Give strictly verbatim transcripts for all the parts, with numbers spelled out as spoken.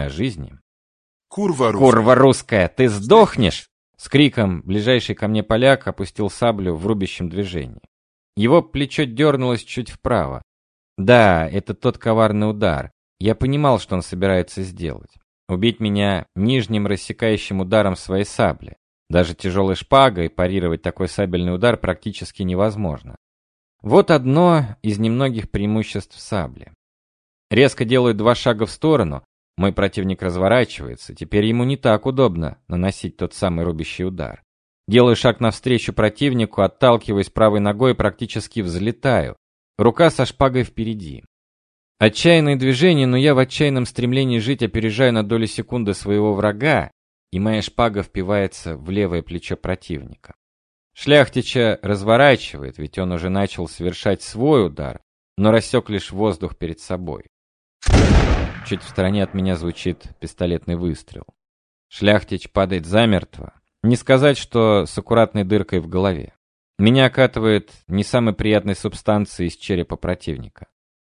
о жизни. Курва русская. «Курва русская, ты сдохнешь!» С криком ближайший ко мне поляк опустил саблю в рубящем движении. Его плечо дернулось чуть вправо. Да, это тот коварный удар. Я понимал, что он собирается сделать. Убить меня нижним рассекающим ударом своей сабли. Даже тяжелой шпагой парировать такой сабельный удар практически невозможно. Вот одно из немногих преимуществ сабли. Резко делаю два шага в сторону, мой противник разворачивается, теперь ему не так удобно наносить тот самый рубящий удар. Делаю шаг навстречу противнику, отталкиваясь правой ногой, практически взлетаю. Рука со шпагой впереди. Отчаянные движения, но я в отчаянном стремлении жить опережаю на долю секунды своего врага, и моя шпага впивается в левое плечо противника. Шляхтича разворачивает, ведь он уже начал совершать свой удар, но рассек лишь воздух перед собой. Чуть в стороне от меня звучит пистолетный выстрел. Шляхтич падает замертво. Не сказать, что с аккуратной дыркой в голове. Меня окатывает не самой приятной субстанцией из черепа противника.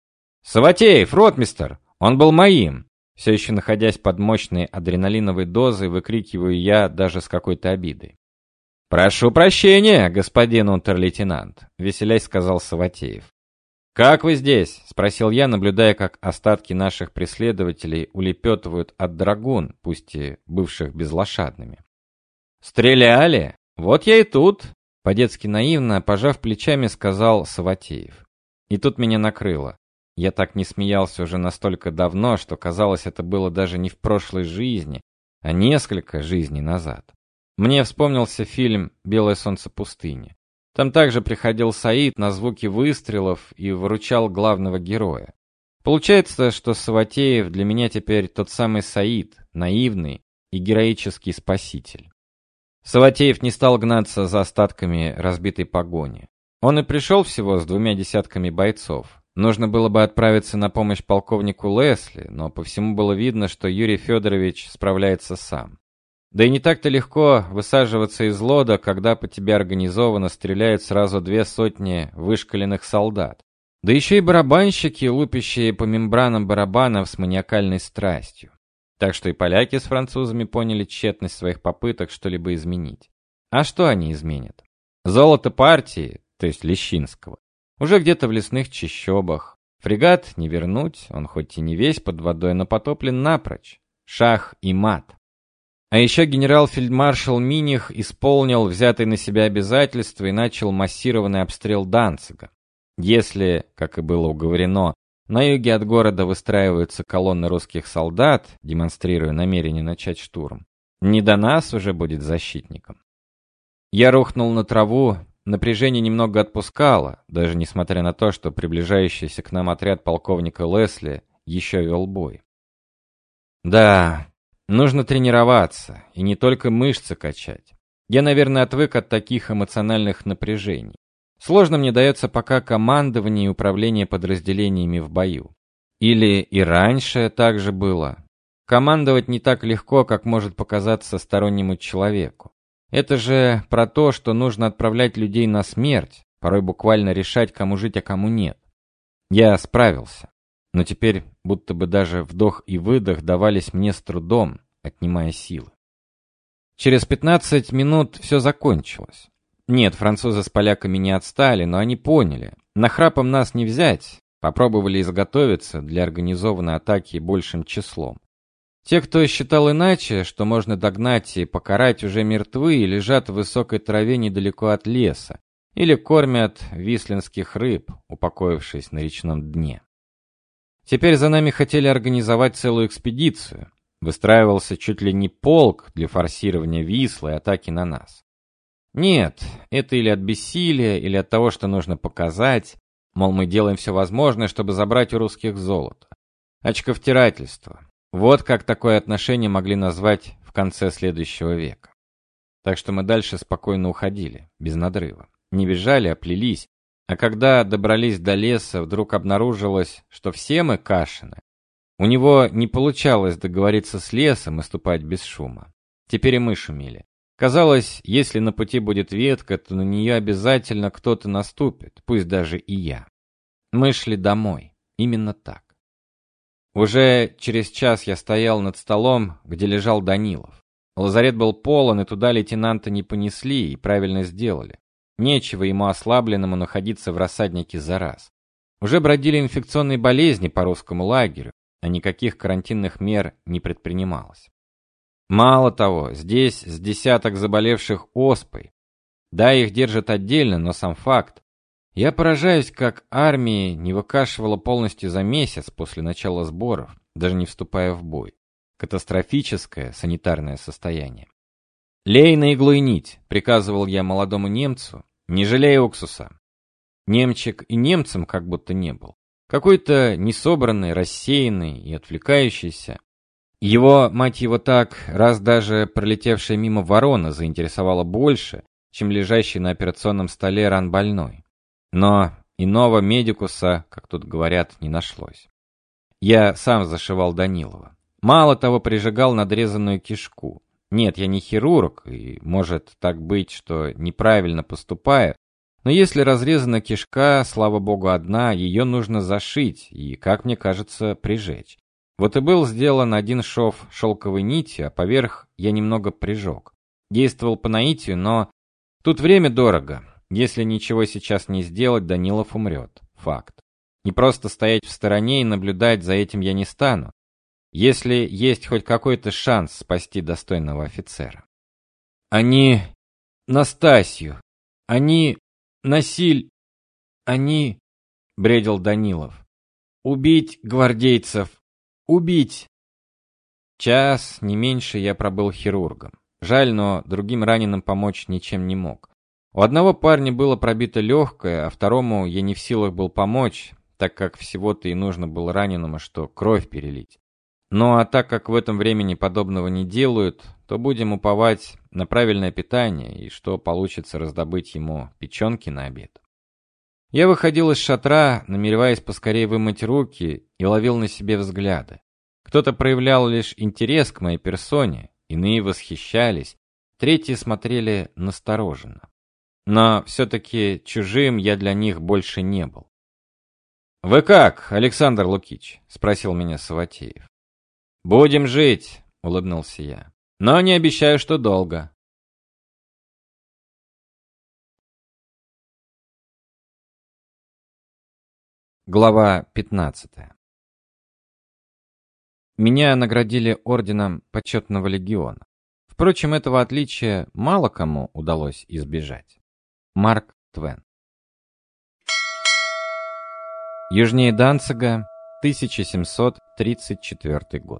«Саватеев, ротмистр! Он был моим!» Все еще находясь под мощной адреналиновой дозой, выкрикиваю я даже с какой-то обидой. «Прошу прощения, господин унтер-лейтенант», — веселясь сказал Саватеев. «Как вы здесь?» — спросил я, наблюдая, как остатки наших преследователей улепетывают от драгун, пусть и бывших безлошадными. «Стреляли? Вот я и тут!» — по-детски наивно, пожав плечами, сказал Саватеев. И тут меня накрыло. Я так не смеялся уже настолько давно, что казалось, это было даже не в прошлой жизни, а несколько жизней назад. Мне вспомнился фильм «Белое солнце пустыни». Там также приходил Саид на звуки выстрелов и выручал главного героя. Получается, что Саватеев для меня теперь тот самый Саид, наивный и героический спаситель. Саватеев не стал гнаться за остатками разбитой погони. Он и пришел всего с двумя десятками бойцов. Нужно было бы отправиться на помощь полковнику Лесли, но по всему было видно, что Юрий Федорович справляется сам. Да и не так-то легко высаживаться из лодок, когда по тебе организованно стреляют сразу две сотни вышкаленных солдат. Да еще и барабанщики, лупящие по мембранам барабанов с маниакальной страстью. Так что и поляки с французами поняли тщетность своих попыток что-либо изменить. А что они изменят? Золото партии, то есть Лещинского, уже где-то в лесных чащобах. Фрегат не вернуть, он хоть и не весь под водой, но потоплен напрочь. Шах и мат. А еще генерал-фельдмаршал Миних исполнил взятые на себя обязательства и начал массированный обстрел Данцига. Если, как и было уговорено, на юге от города выстраиваются колонны русских солдат, демонстрируя намерение начать штурм, не до нас уже будет защитником. Я рухнул на траву, напряжение немного отпускало, даже несмотря на то, что приближающийся к нам отряд полковника Лесли еще вел бой. Да... Нужно тренироваться, и не только мышцы качать. Я, наверное, отвык от таких эмоциональных напряжений. Сложно мне дается пока командование и управление подразделениями в бою. Или и раньше так же было. Командовать не так легко, как может показаться стороннему человеку. Это же про то, что нужно отправлять людей на смерть, порой буквально решать, кому жить, а кому нет. Я справился. Но теперь будто бы даже вдох и выдох давались мне с трудом, отнимая силы. Через пятнадцать минут все закончилось. Нет, французы с поляками не отстали, но они поняли. Нахрапом нас не взять. Попробовали изготовиться для организованной атаки большим числом. Те, кто считал иначе, что можно догнать и покарать, уже мертвы и лежат в высокой траве недалеко от леса, или кормят вислинских рыб, упокоившись на речном дне. Теперь за нами хотели организовать целую экспедицию. Выстраивался чуть ли не полк для форсирования Вислы и атаки на нас. Нет, это или от бессилия, или от того, что нужно показать, мол, мы делаем все возможное, чтобы забрать у русских золото. Очковтирательство. Вот как такое отношение могли назвать в конце следующего века. Так что мы дальше спокойно уходили, без надрыва. Не бежали, а плелись. А когда добрались до леса, вдруг обнаружилось, что все мы Кашины. У него не получалось договориться с лесом и ступать без шума. Теперь и мы шумели. Казалось, если на пути будет ветка, то на нее обязательно кто-то наступит, пусть даже и я. Мы шли домой. Именно так. Уже через час я стоял над столом, где лежал Данилов. Лазарет был полон, и туда лейтенанта не понесли, и правильно сделали. Нечего ему ослабленному находиться в рассаднике за раз. Уже бродили инфекционные болезни по русскому лагерю, а никаких карантинных мер не предпринималось. Мало того, здесь с десяток заболевших оспой. Да, их держат отдельно, но сам факт. Я поражаюсь, как армия не выкашивала полностью за месяц после начала сборов, даже не вступая в бой. Катастрофическое санитарное состояние. «Лей на иглу и нить», — приказывал я молодому немцу, не жалея уксуса. Немчик и немцем как будто не был. Какой-то несобранный, рассеянный и отвлекающийся. Его, мать его так, раз даже пролетевшая мимо ворона заинтересовала больше, чем лежащий на операционном столе ран больной. Но иного медикуса, как тут говорят, не нашлось. Я сам зашивал Данилова. Мало того, прижигал надрезанную кишку. Нет, я не хирург, и может так быть, что неправильно поступаю, но если разрезана кишка, слава богу, одна, ее нужно зашить и, как мне кажется, прижечь. Вот и был сделан один шов шелковой нитью, а поверх я немного прижег. Действовал по наитию, но тут время дорого. Если ничего сейчас не сделать, Данилов умрет. Факт. Не просто стоять в стороне и наблюдать за этим я не стану, если есть хоть какой-то шанс спасти достойного офицера. Они... Настасью. Они... Насиль... Они... Бредил Данилов. Убить гвардейцев. Убить. Час, не меньше, я пробыл хирургом. Жаль, но другим раненым помочь ничем не мог. У одного парня было пробито легкое, а второму я не в силах был помочь, так как всего-то и нужно было раненому, что кровь перелить. Ну а так как в этом времени подобного не делают, то будем уповать на правильное питание и что получится раздобыть ему печенки на обед. Я выходил из шатра, намереваясь поскорее вымыть руки, и ловил на себе взгляды. Кто-то проявлял лишь интерес к моей персоне, иные восхищались, третьи смотрели настороженно. Но все-таки чужим я для них больше не был. «Вы как, Александр Лукич?» — спросил меня Саватеев. «Будем жить», — улыбнулся я. «Но не обещаю, что долго». Глава пятнадцатая. Меня наградили орденом почетного легиона. Впрочем, этого отличия мало кому удалось избежать. Марк Твен. Южнее Данцига, тысяча семьсот тридцать четвёртый год.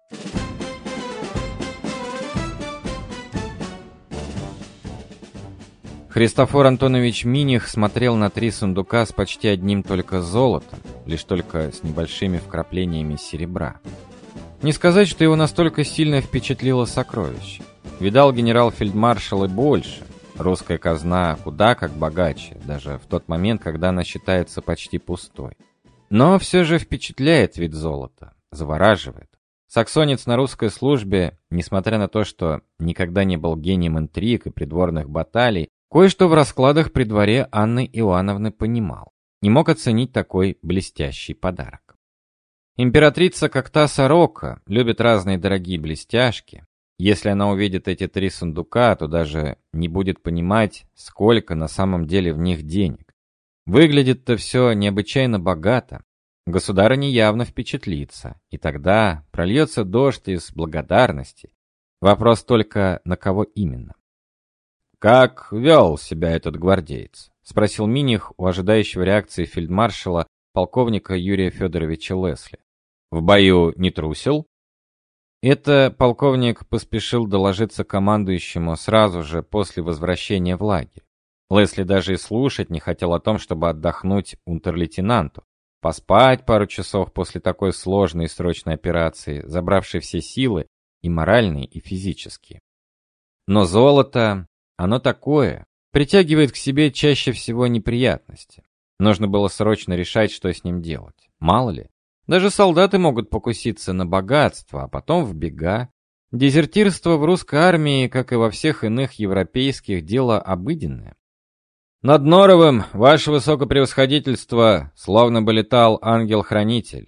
Христофор Антонович Миних смотрел на три сундука с почти одним только золотом, лишь только с небольшими вкраплениями серебра. Не сказать, что его настолько сильно впечатлило сокровище. Видал генерал-фельдмаршал и больше. Русская казна куда как богаче, даже в тот момент, когда она считается почти пустой. Но все же впечатляет вид золота, завораживает. Саксонец на русской службе, несмотря на то, что никогда не был гением интриг и придворных баталий, кое-что в раскладах при дворе Анны Иоанновны понимал. Не мог оценить такой блестящий подарок. Императрица, как та сорока, любит разные дорогие блестяшки. Если она увидит эти три сундука, то даже не будет понимать, сколько на самом деле в них денег. Выглядит-то все необычайно богато. Государыня явно впечатлится, и тогда прольется дождь из благодарности. Вопрос только, на кого именно. «Как вел себя этот гвардеец?» — спросил Миних у ожидающего реакции фельдмаршала полковника Юрия Федоровича Лесли. «В бою не трусил?» Это полковник поспешил доложиться командующему сразу же после возвращения в лагерь. Лесли даже и слушать не хотел о том, чтобы отдохнуть унтер-лейтенанту, поспать пару часов после такой сложной и срочной операции, забравшей все силы, и моральные, и физические. Но золото, оно такое, притягивает к себе чаще всего неприятности. Нужно было срочно решать, что с ним делать. Мало ли. Даже солдаты могут покуситься на богатство, а потом в бега. Дезертирство в русской армии, как и во всех иных европейских, дело обыденное. Над Норовым, ваше высокопревосходительство, словно бы летал ангел-хранитель.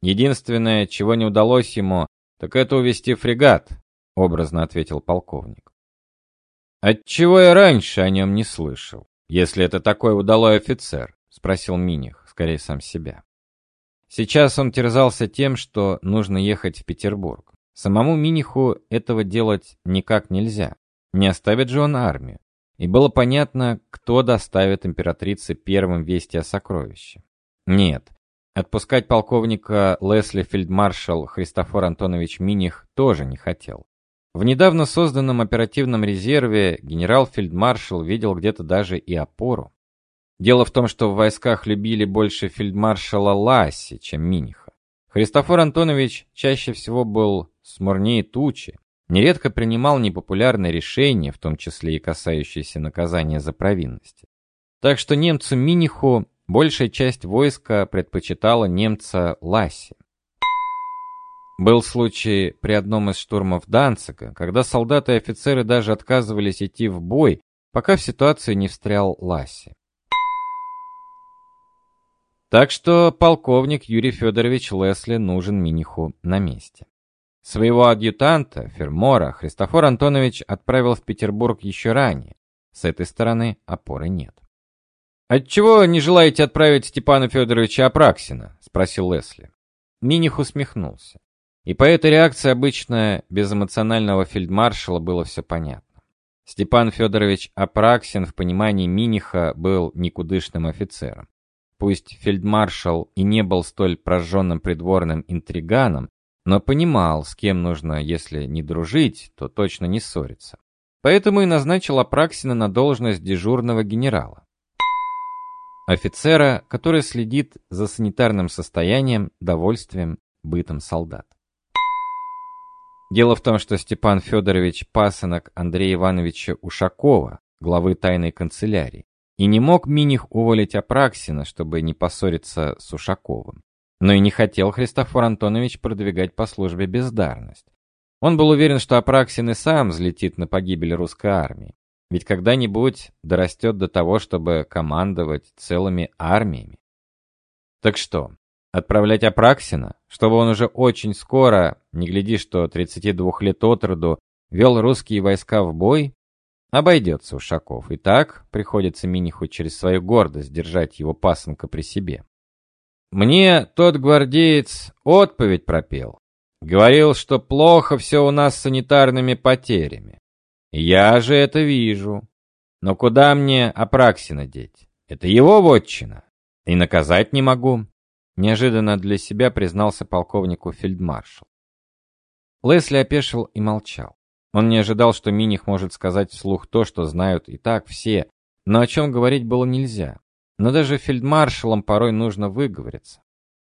Единственное, чего не удалось ему, так это увести фрегат, образно ответил полковник. Отчего я раньше о нем не слышал, если это такой удалой офицер, спросил Миних, скорее сам себя. Сейчас он терзался тем, что нужно ехать в Петербург. Самому Миниху этого делать никак нельзя. Не оставит же он армию. И было понятно, кто доставит императрице первым вести о сокровище. Нет, отпускать полковника Лесли фельдмаршал Христофор Антонович Миних тоже не хотел. В недавно созданном оперативном резерве генерал-фельдмаршал видел где-то даже и опору. Дело в том, что в войсках любили больше фельдмаршала Ласси, чем Миниха. Христофор Антонович чаще всего был смурнее тучи, нередко принимал непопулярные решения, в том числе и касающиеся наказания за провинности. Так что немцу Миниху большая часть войска предпочитала немца Ласси. Был случай при одном из штурмов Данцига, когда солдаты и офицеры даже отказывались идти в бой, пока в ситуацию не встрял Ласси. Так что полковник Юрий Федорович Лесли нужен Миниху на месте. Своего адъютанта, фермора, Христофор Антонович отправил в Петербург еще ранее. С этой стороны опоры нет. «Отчего не желаете отправить Степана Федоровича Апраксина?» — спросил Лесли. Миних усмехнулся. И по этой реакции обычно без эмоционального фельдмаршала было все понятно. Степан Федорович Апраксин в понимании Миниха был никудышным офицером. Пусть фельдмаршал и не был столь прожженным придворным интриганом, но понимал, с кем нужно, если не дружить, то точно не ссориться. Поэтому и назначил Апраксина на должность дежурного генерала. Офицера, который следит за санитарным состоянием, довольствием, бытом солдат. Дело в том, что Степан Федорович пасынок Андрея Ивановича Ушакова, главы тайной канцелярии, и не мог Миних уволить Апраксина, чтобы не поссориться с Ушаковым. Но и не хотел Христофор Антонович продвигать по службе бездарность. Он был уверен, что Апраксин и сам взлетит на погибель русской армии. Ведь когда-нибудь дорастет до того, чтобы командовать целыми армиями. Так что, отправлять Апраксина, чтобы он уже очень скоро, не гляди, что тридцати двух лет от роду, вел русские войска в бой? Обойдется Ушаков. И так приходится Миниху через свою гордость держать его пасынка при себе. Мне тот гвардеец отповедь пропел. Говорил, что плохо все у нас с санитарными потерями. Я же это вижу. Но куда мне Апраксина деть? Это его вотчина. И наказать не могу. Неожиданно для себя признался полковнику фельдмаршал. Лесли опешил и молчал. Он не ожидал, что Миних может сказать вслух то, что знают и так все, но о чем говорить было нельзя. Но даже фельдмаршалам порой нужно выговориться.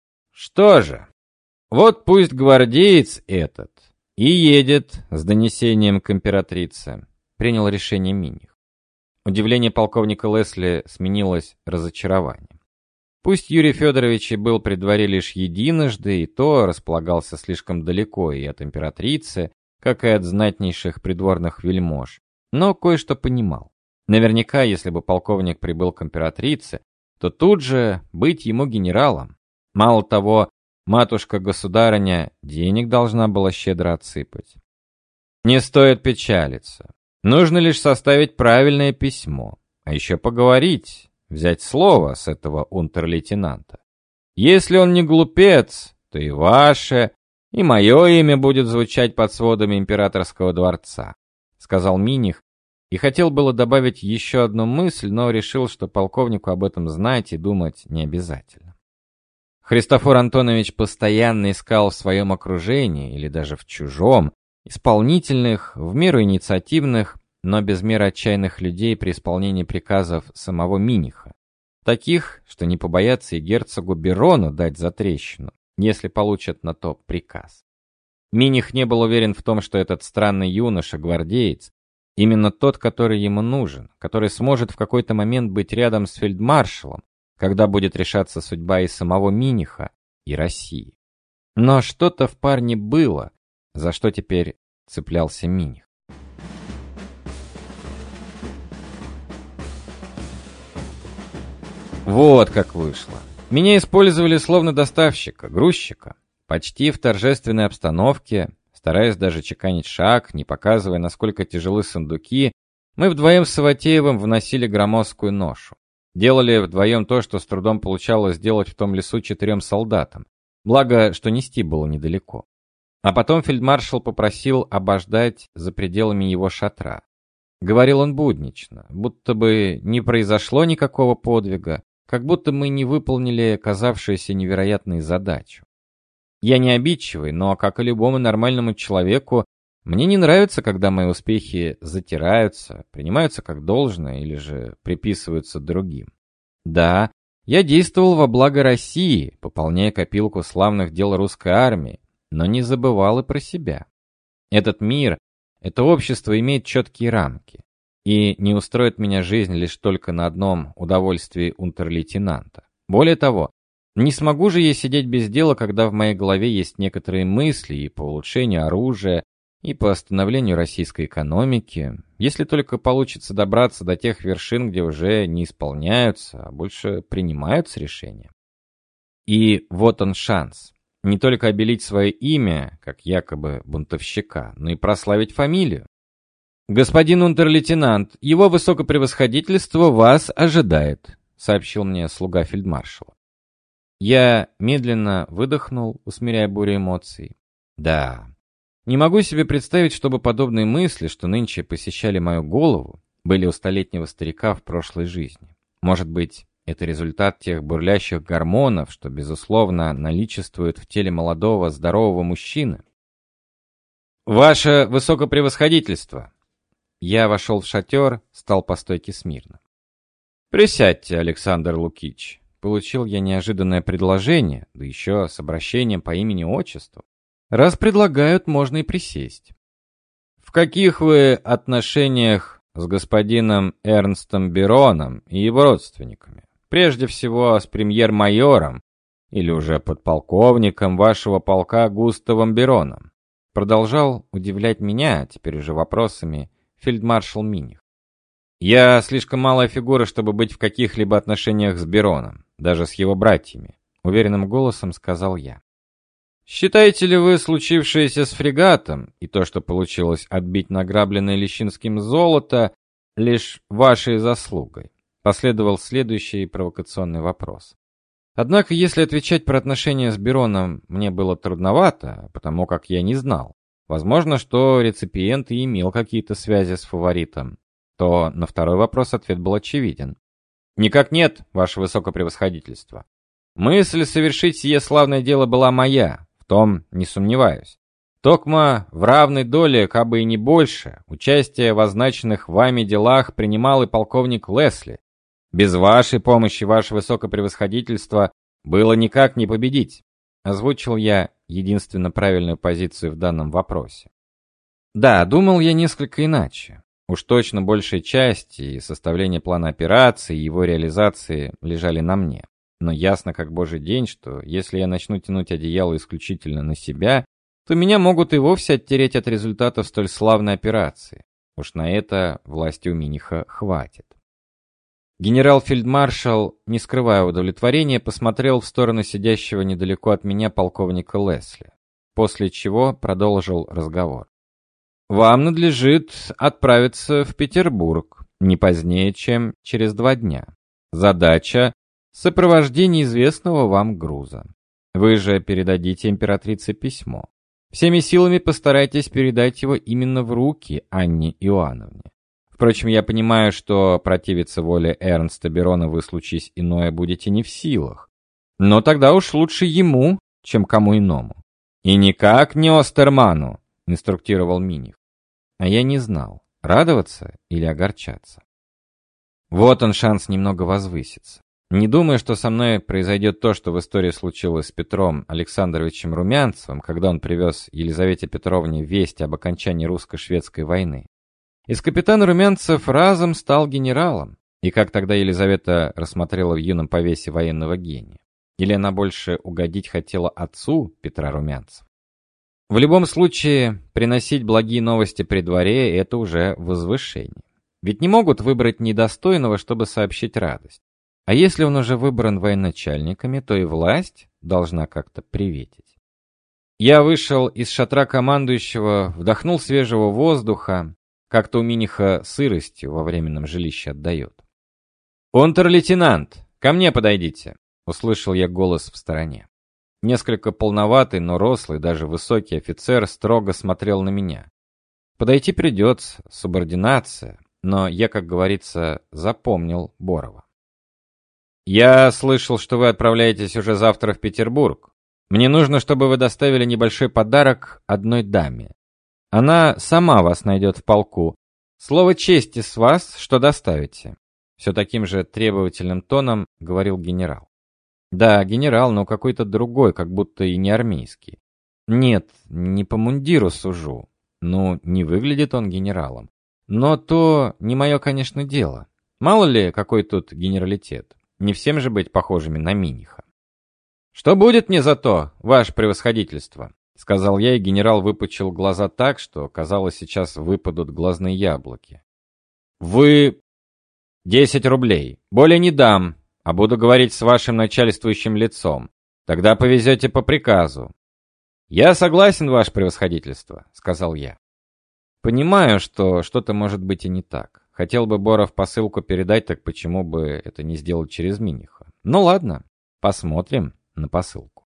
Что же, вот пусть гвардеец этот и едет с донесением к императрице, принял решение Миних. Удивление полковника Лесли сменилось разочарованием. Пусть Юрий Федорович и был при дворе лишь единожды, и то располагался слишком далеко и от императрицы, как и от знатнейших придворных вельмож, но кое-что понимал. Наверняка, если бы полковник прибыл к императрице, то тут же быть ему генералом. Мало того, матушка-государыня денег должна была щедро отсыпать. Не стоит печалиться. Нужно лишь составить правильное письмо, а еще поговорить, взять слово с этого унтер-лейтенанта. Если он не глупец, то и ваше, и мое имя будет звучать под сводами императорского дворца, сказал Миних, и хотел было добавить еще одну мысль, но решил, что полковнику об этом знать и думать не обязательно. Христофор Антонович постоянно искал в своем окружении, или даже в чужом, исполнительных, в меру инициативных, но без меры отчаянных людей при исполнении приказов самого Миниха. Таких, что не побоятся и герцогу Берону дать затрещину, если получат на то приказ. Миних не был уверен в том, что этот странный юноша-гвардеец именно тот, который ему нужен, который сможет в какой-то момент быть рядом с фельдмаршалом, когда будет решаться судьба и самого Миниха, и России. Но что-то в парне было, за что теперь цеплялся Миних. Вот как вышло. Меня использовали словно доставщика, грузчика. Почти в торжественной обстановке, стараясь даже чеканить шаг, не показывая, насколько тяжелы сундуки, мы вдвоем с Саватеевым вносили громоздкую ношу. Делали вдвоем то, что с трудом получалось сделать в том лесу четырем солдатам. Благо, что нести было недалеко. А потом фельдмаршал попросил обождать за пределами его шатра. Говорил он буднично, будто бы не произошло никакого подвига, как будто мы не выполнили казавшуюся невероятной задачу. Я не обидчивый, но, как и любому нормальному человеку, мне не нравится, когда мои успехи затираются, принимаются как должное или же приписываются другим. Да, я действовал во благо России, пополняя копилку славных дел русской армии, но не забывал и про себя. Этот мир, это общество имеет четкие рамки, и не устроит меня жизнь лишь только на одном удовольствии унтер-лейтенанта. Более того, не смогу же я сидеть без дела, когда в моей голове есть некоторые мысли и по улучшению оружия, и по остановлению российской экономики, если только получится добраться до тех вершин, где уже не исполняются, а больше принимаются решения. И вот он шанс. Не только обелить свое имя, как якобы бунтовщика, но и прославить фамилию. «Господин унтер-лейтенант, его высокопревосходительство вас ожидает», сообщил мне слуга фельдмаршала. Я медленно выдохнул, усмиряя бурю эмоций. Да, не могу себе представить, чтобы подобные мысли, что нынче посещали мою голову, были у столетнего старика в прошлой жизни. Может быть, это результат тех бурлящих гормонов, что, безусловно, наличествуют в теле молодого, здорового мужчины. «Ваше высокопревосходительство!» Я вошел в шатер, стал по стойке смирно. «Присядьте, Александр Лукич». Получил я неожиданное предложение, да еще с обращением по имени-отчеству. Раз предлагают, можно и присесть. «В каких вы отношениях с господином Эрнстом Бероном и его родственниками? Прежде всего, с премьер-майором или уже подполковником вашего полка Густавом Бероном?» Продолжал удивлять меня, теперь уже вопросами, фельдмаршал Миних. «Я слишком малая фигура, чтобы быть в каких-либо отношениях с Бероном, даже с его братьями», — уверенным голосом сказал я. «Считаете ли вы случившееся с фрегатом и то, что получилось отбить награбленное Лещинским золото, лишь вашей заслугой?» Последовал следующий провокационный вопрос. Однако, если отвечать про отношения с Бероном мне было трудновато, потому как я не знал. Возможно, что реципиент и имел какие-то связи с фаворитом. То на второй вопрос ответ был очевиден. «Никак нет, ваше высокопревосходительство. Мысль совершить сие славное дело была моя, в том не сомневаюсь. Токма в равной доле, кабы и не больше, участие в означенных вами делах принимал и полковник Лесли. Без вашей помощи, ваше высокопревосходительство, было никак не победить», озвучил я единственно правильную позицию в данном вопросе. Да, думал я несколько иначе. Уж точно большая часть и составление плана операции, и его реализации лежали на мне. Но ясно как божий день, что если я начну тянуть одеяло исключительно на себя, то меня могут и вовсе оттереть от результатов столь славной операции. Уж на это власти у Миниха хватит. Генерал-фельдмаршал, не скрывая удовлетворения, посмотрел в сторону сидящего недалеко от меня полковника Лесли, после чего продолжил разговор. «Вам надлежит отправиться в Петербург не позднее, чем через два дня. Задача — сопровождение известного вам груза. Вы же передадите императрице письмо. Всеми силами постарайтесь передать его именно в руки Анне Иоанновне. Впрочем, я понимаю, что противиться воле Эрнста Берона вы, случись иное, будете не в силах. Но тогда уж лучше ему, чем кому иному. И никак не Остерману», — инструктировал Миних. А я не знал, радоваться или огорчаться. Вот он шанс немного возвыситься. Не думаю, что со мной произойдет то, что в истории случилось с Петром Александровичем Румянцевым, когда он привез Елизавете Петровне весть об окончании русско-шведской войны. Из капитана Румянцев разом стал генералом, и как тогда Елизавета рассмотрела в юном повесе военного гения. Или она больше угодить хотела отцу Петра Румянцева? В любом случае, приносить благие новости при дворе – это уже возвышение. Ведь не могут выбрать недостойного, чтобы сообщить радость. А если он уже выбран военачальниками, то и власть должна как-то приветить. Я вышел из шатра командующего, вдохнул свежего воздуха, как-то у Миниха сыростью во временном жилище отдает. «Унтер-лейтенант, ко мне подойдите!» — услышал я голос в стороне. Несколько полноватый, но рослый, даже высокий офицер строго смотрел на меня. Подойти придется, субординация, но я, как говорится, запомнил Борова. «Я слышал, что вы отправляетесь уже завтра в Петербург. Мне нужно, чтобы вы доставили небольшой подарок одной даме. Она сама вас найдет в полку. Слово чести с вас, что доставите». Все таким же требовательным тоном говорил генерал. Да, генерал, но какой-то другой, как будто и не армейский. Нет, не по мундиру сужу. Ну, не выглядит он генералом. Но то не мое, конечно, дело. Мало ли, какой тут генералитет. Не всем же быть похожими на Миниха. «Что будет мне за то, ваше превосходительство?» — сказал я, и генерал выпучил глаза так, что, казалось, сейчас выпадут глазные яблоки. «Вы... десять рублей. Более не дам, а буду говорить с вашим начальствующим лицом. Тогда повезете по приказу». «Я согласен, ваше превосходительство», — сказал я. Понимаю, что что-то может быть и не так. Хотел бы Боров посылку передать, так почему бы это не сделать через Миниха? Ну ладно, посмотрим на посылку.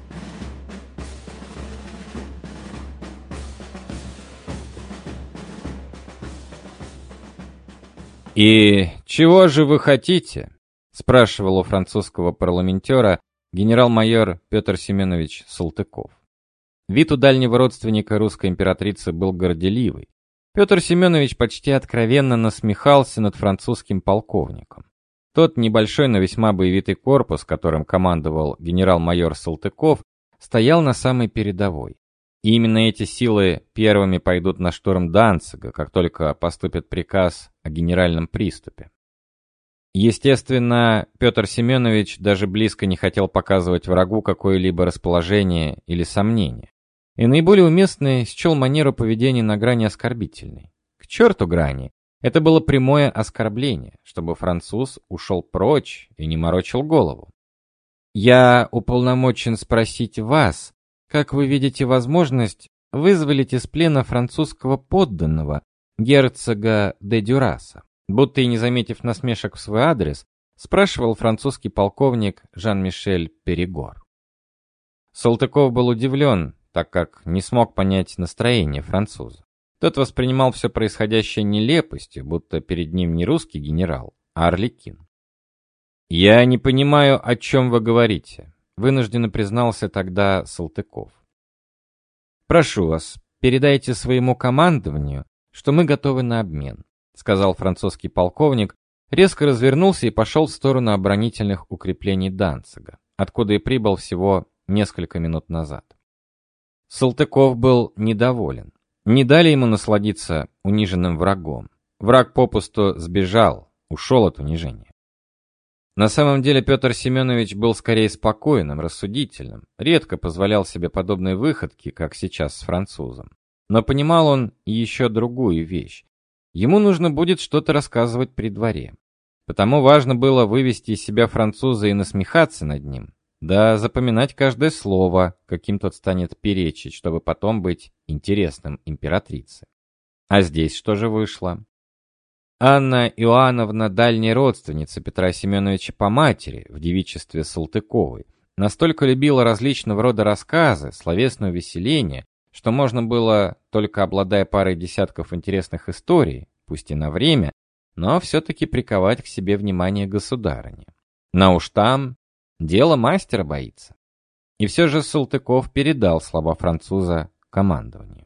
«И чего же вы хотите?» — спрашивал у французского парламентера генерал-майор Петр Семенович Салтыков. Вид у дальнего родственника русской императрицы был горделивый. Петр Семенович почти откровенно насмехался над французским полковником. Тот небольшой, но весьма боевитый корпус, которым командовал генерал-майор Салтыков, стоял на самой передовой. И именно эти силы первыми пойдут на штурм Данцига, как только поступит приказ о генеральном приступе. Естественно, Петр Семенович даже близко не хотел показывать врагу какое-либо расположение или сомнение. И наиболее уместной счел манеру поведения на грани оскорбительной. К черту грани! Это было прямое оскорбление, чтобы француз ушел прочь и не морочил голову. «Я уполномочен спросить вас, как вы видите возможность вызволить из плена французского подданного, герцога де Дюраса?» Будто и не заметив насмешек в свой адрес, спрашивал французский полковник Жан-Мишель Перегор. Салтыков был удивлен, так как не смог понять настроение француза. Тот воспринимал все происходящее нелепостью, будто перед ним не русский генерал, а арлекин. «Я не понимаю, о чем вы говорите», — вынужденно признался тогда Салтыков. «Прошу вас, передайте своему командованию, что мы готовы на обмен», — сказал французский полковник, резко развернулся и пошел в сторону оборонительных укреплений Данцига, откуда и прибыл всего несколько минут назад. Салтыков был недоволен. Не дали ему насладиться униженным врагом. Враг попусту сбежал, ушел от унижения. На самом деле Петр Семенович был скорее спокойным, рассудительным, редко позволял себе подобные выходки, как сейчас с французом. Но понимал он и еще другую вещь. Ему нужно будет что-то рассказывать при дворе. Потому важно было вывести из себя француза и насмехаться над ним, да запоминать каждое слово, каким тот станет перечить, чтобы потом быть интересным императрице. А здесь что же вышло? Анна Иоанновна, дальняя родственница Петра Семеновича по матери, в девичестве Салтыковой, настолько любила различного рода рассказы, словесное увеселение, что можно было, только обладая парой десятков интересных историй, пусть и на время, но все-таки приковать к себе внимание государыни. Но уж там дело мастера боится. И все же Салтыков передал слова француза командованию.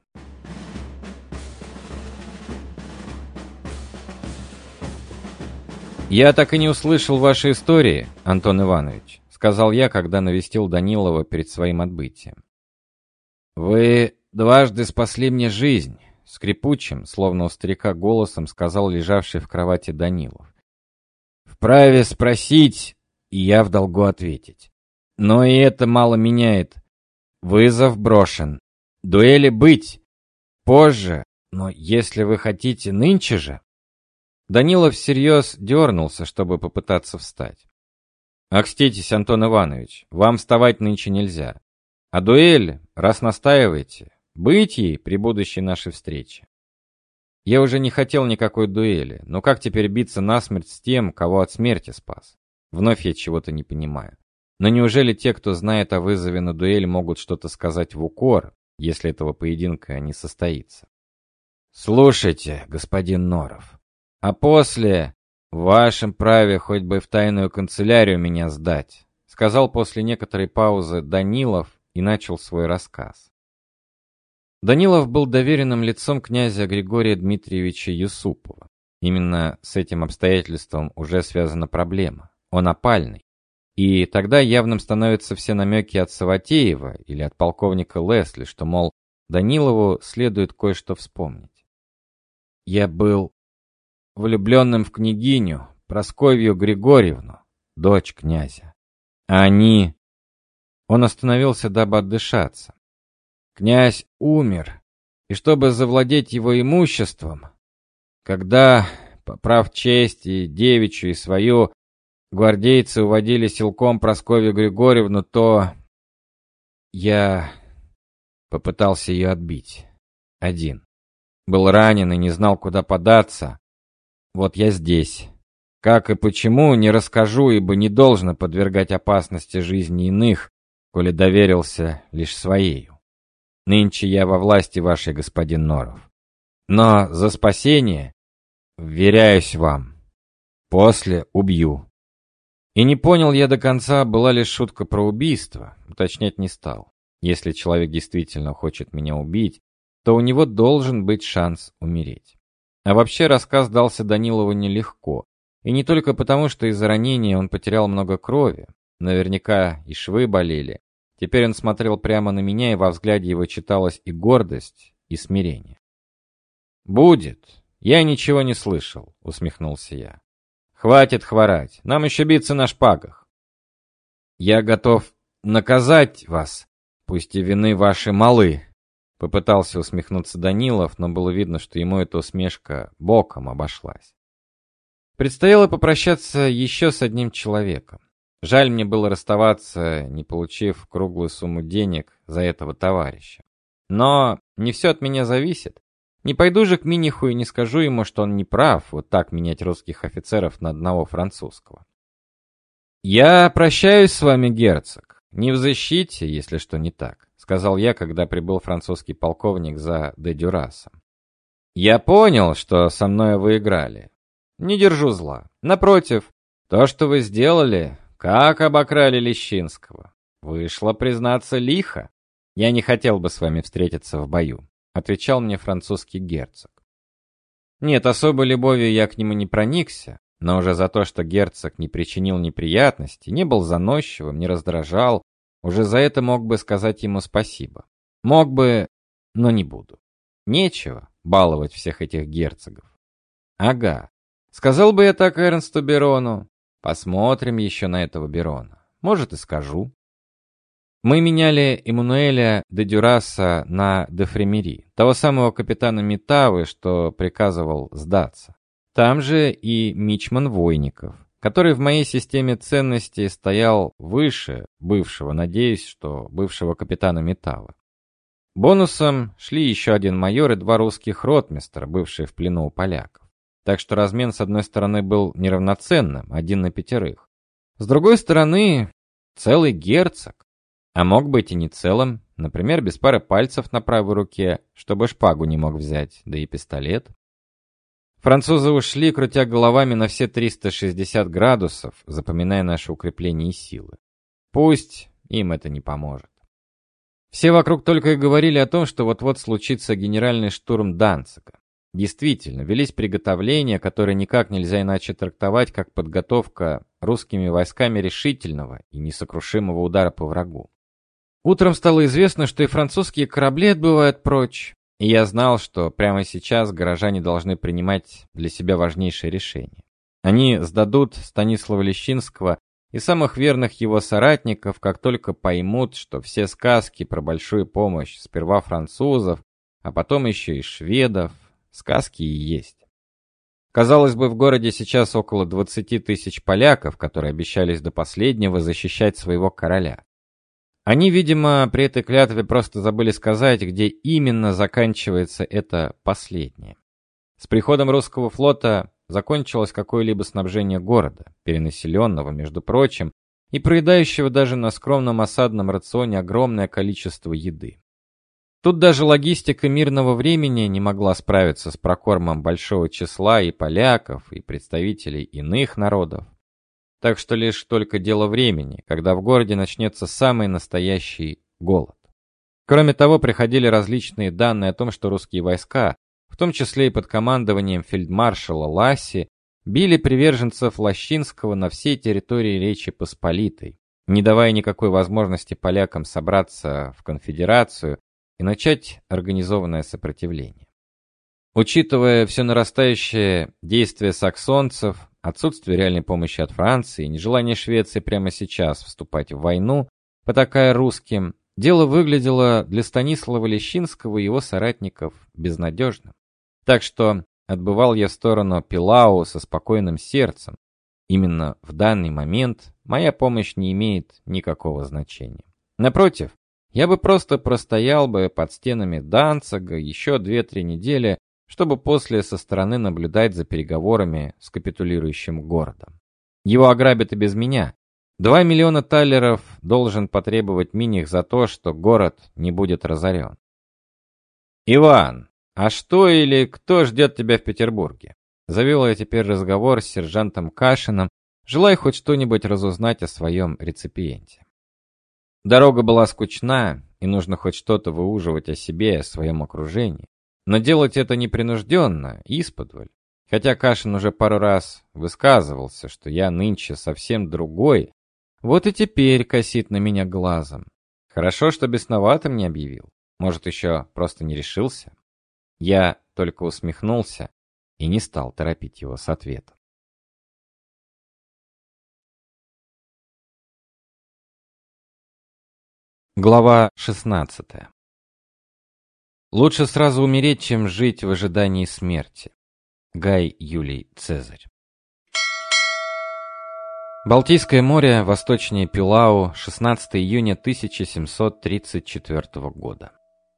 «Я так и не услышал вашей истории, Антон Иванович», — сказал я, когда навестил Данилова перед своим отбытием. «Вы дважды спасли мне жизнь», — скрипучим, словно у старика голосом сказал лежавший в кровати Данилов. «Вправе спросить, и я в долгу ответить. Но и это мало меняет. Вызов брошен. Дуэли быть. Позже, но если вы хотите нынче же...» Данилов всерьез дернулся, чтобы попытаться встать. «Окститесь, Антон Иванович, вам вставать нынче нельзя. А дуэль раз настаиваете, быть ей при будущей нашей встрече. Я уже не хотел никакой дуэли, но как теперь биться насмерть с тем, кого от смерти спас? Вновь я чего-то не понимаю. Но неужели те, кто знает о вызове на дуэль, могут что-то сказать в укор, если этого поединка не состоится? Слушайте, господин Норов, а после в вашем праве хоть бы в тайную канцелярию меня сдать, сказал после некоторой паузы Данилов и начал свой рассказ. Данилов был доверенным лицом князя Григория Дмитриевича Юсупова. Именно с этим обстоятельством уже связана проблема. Он опальный. И тогда явным становятся все намеки от Саватеева или от полковника Лесли, что, мол, Данилову следует кое-что вспомнить. Я был влюбленным в княгиню Прасковью Григорьевну, дочь князя. А они... Он остановился, дабы отдышаться. Князь умер, и чтобы завладеть его имуществом, когда, поправ честь и девичью, и свою, гвардейцы уводили силком Прасковью Григорьевну, то я попытался ее отбить. Один. Был ранен и не знал, куда податься. Вот я здесь. Как и почему, не расскажу, ибо не должно подвергать опасности жизни иных, коли доверился лишь своею. Нынче я во власти вашей, господин Норов. Но за спасение вверяюсь вам. После убью. И не понял я до конца, была ли шутка про убийство, уточнять не стал. Если человек действительно хочет меня убить, то у него должен быть шанс умереть. А вообще рассказ дался Данилову нелегко. И не только потому, что из-за ранения он потерял много крови. Наверняка и швы болели. Теперь он смотрел прямо на меня, и во взгляде его читалась и гордость, и смирение. «Будет. Я ничего не слышал», — усмехнулся я. «Хватит хворать. Нам еще биться на шпагах. Я готов наказать вас, пусть и вины ваши малы», — попытался усмехнуться Данилов, но было видно, что ему эта усмешка боком обошлась. Предстояло попрощаться еще с одним человеком. Жаль мне было расставаться, не получив круглую сумму денег за этого товарища. Но не все от меня зависит. Не пойду же к Миниху и не скажу ему, что он не прав, вот так менять русских офицеров на одного французского. «Я прощаюсь с вами, герцог. Не в защите, если что не так», — сказал я, когда прибыл французский полковник за де Дюрасом. «Я понял, что со мной вы играли. Не держу зла. Напротив, то, что вы сделали... Как обокрали Лещинского? Вышло, признаться, лихо. Я не хотел бы с вами встретиться в бою, отвечал мне французский герцог. Нет, особой любовью я к нему не проникся, но уже за то, что герцог не причинил неприятностей, не был заносчивым, не раздражал, уже за это мог бы сказать ему спасибо. Мог бы, но не буду. Нечего баловать всех этих герцогов. Ага, сказал бы я так Эрнсту Берону. Посмотрим еще на этого Берона. Может, и скажу. Мы меняли Эммануэля де Дюраса на де Фремери, того самого капитана Метавы, что приказывал сдаться. Там же и мичман Войников, который в моей системе ценностей стоял выше бывшего, надеюсь, что бывшего капитана Метавы. Бонусом шли еще один майор и два русских ротмистра, бывшие в плену у поляков. Так что размен, с одной стороны, был неравноценным, один на пятерых. С другой стороны, целый герцог. А мог быть и не целым, например, без пары пальцев на правой руке, чтобы шпагу не мог взять, да и пистолет. Французы ушли, крутя головами на все триста шестьдесят градусов, запоминая наши укрепления и силы. Пусть им это не поможет. Все вокруг только и говорили о том, что вот-вот случится генеральный штурм Данцига. Действительно, велись приготовления, которые никак нельзя иначе трактовать, как подготовка русскими войсками решительного и несокрушимого удара по врагу. Утром стало известно, что и французские корабли отбывают прочь, и я знал, что прямо сейчас горожане должны принимать для себя важнейшее решение. Они сдадут Станислава Лещинского и самых верных его соратников, как только поймут, что все сказки про большую помощь сперва французов, а потом еще и шведов, сказки и есть. Казалось бы, в городе сейчас около двадцати тысяч поляков, которые обещались до последнего защищать своего короля. Они, видимо, при этой клятве просто забыли сказать, где именно заканчивается это последнее. С приходом русского флота закончилось какое-либо снабжение города, перенаселенного, между прочим, и проедающего даже на скромном осадном рационе огромное количество еды. Тут даже логистика мирного времени не могла справиться с прокормом большого числа и поляков, и представителей иных народов. Так что лишь только дело времени, когда в городе начнется самый настоящий голод. Кроме того, приходили различные данные о том, что русские войска, в том числе и под командованием фельдмаршала Ласси, били приверженцев Лощинского на всей территории Речи Посполитой, не давая никакой возможности полякам собраться в конфедерацию и начать организованное сопротивление. Учитывая все нарастающее действие саксонцев, отсутствие реальной помощи от Франции и нежелание Швеции прямо сейчас вступать в войну, потакая русским, дело выглядело для Станислава Лещинского и его соратников безнадежным. Так что отбывал я в сторону Пилау со спокойным сердцем. Именно в данный момент моя помощь не имеет никакого значения. Напротив, я бы просто простоял бы под стенами Данцига еще две-три недели, чтобы после со стороны наблюдать за переговорами с капитулирующим городом. Его ограбят и без меня. Два миллиона таллеров должен потребовать Миних за то, что город не будет разорен. «Иван, а что или кто ждет тебя в Петербурге?» Завел я теперь разговор с сержантом Кашиным, желая хоть что-нибудь разузнать о своем реципиенте. Дорога была скучна, и нужно хоть что-то выуживать о себе и о своем окружении. Но делать это непринужденно, исподволь. Хотя Кашин уже пару раз высказывался, что я нынче совсем другой, вот и теперь косит на меня глазом. Хорошо, что бесноватым не объявил. Может, еще просто не решился? Я только усмехнулся и не стал торопить его с ответом. Глава шестнадцатая. Лучше сразу умереть, чем жить в ожидании смерти. Гай Юлий Цезарь. Балтийское море, восточнее Пилау, шестнадцатого июня тысяча семьсот тридцать четвёртого года.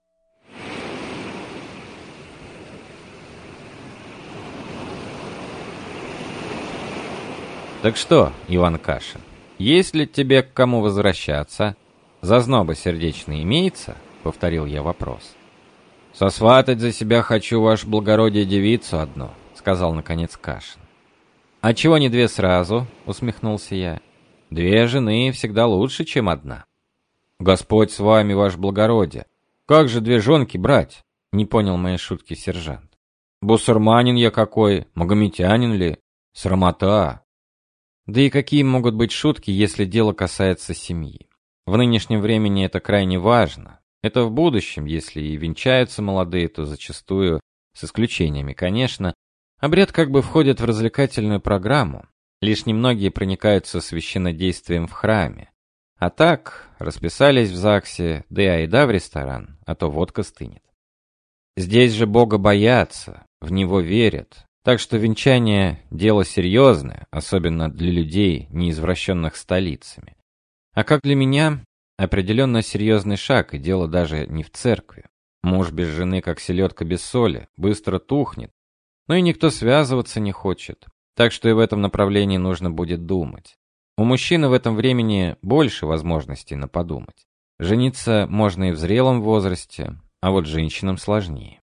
Так что, Иван Кашин, есть ли тебе к кому возвращаться? Зазноба сердечная имеется? Повторил я вопрос. «Сосватать за себя хочу, ваше благородие, девицу одну», — сказал наконец Кашин. «А чего не две сразу?» — усмехнулся я. «Две жены всегда лучше, чем одна». «Господь с вами, ваше благородие! Как же две жонки брать?» — не понял моей шутки сержант. «Бусурманин я какой, магометянин ли? Срамота!» Да и какие могут быть шутки, если дело касается семьи? В нынешнем времени это крайне важно. Это в будущем, если и венчаются молодые, то зачастую, с исключениями, конечно, обряд как бы входит в развлекательную программу. Лишь немногие проникаются священнодействием в храме. А так, расписались в ЗАГСе, да и айда в ресторан, а то водка стынет. Здесь же Бога боятся, в Него верят. Так что венчание – дело серьезное, особенно для людей, не извращенных столицами. А как для меня – определенно серьезный шаг, и дело даже не в церкви. Муж без жены, как селедка без соли, быстро тухнет, но и никто связываться не хочет. Так что и в этом направлении нужно будет думать. У мужчины в этом времени больше возможностей на подумать. Жениться можно и в зрелом возрасте, а вот женщинам сложнее.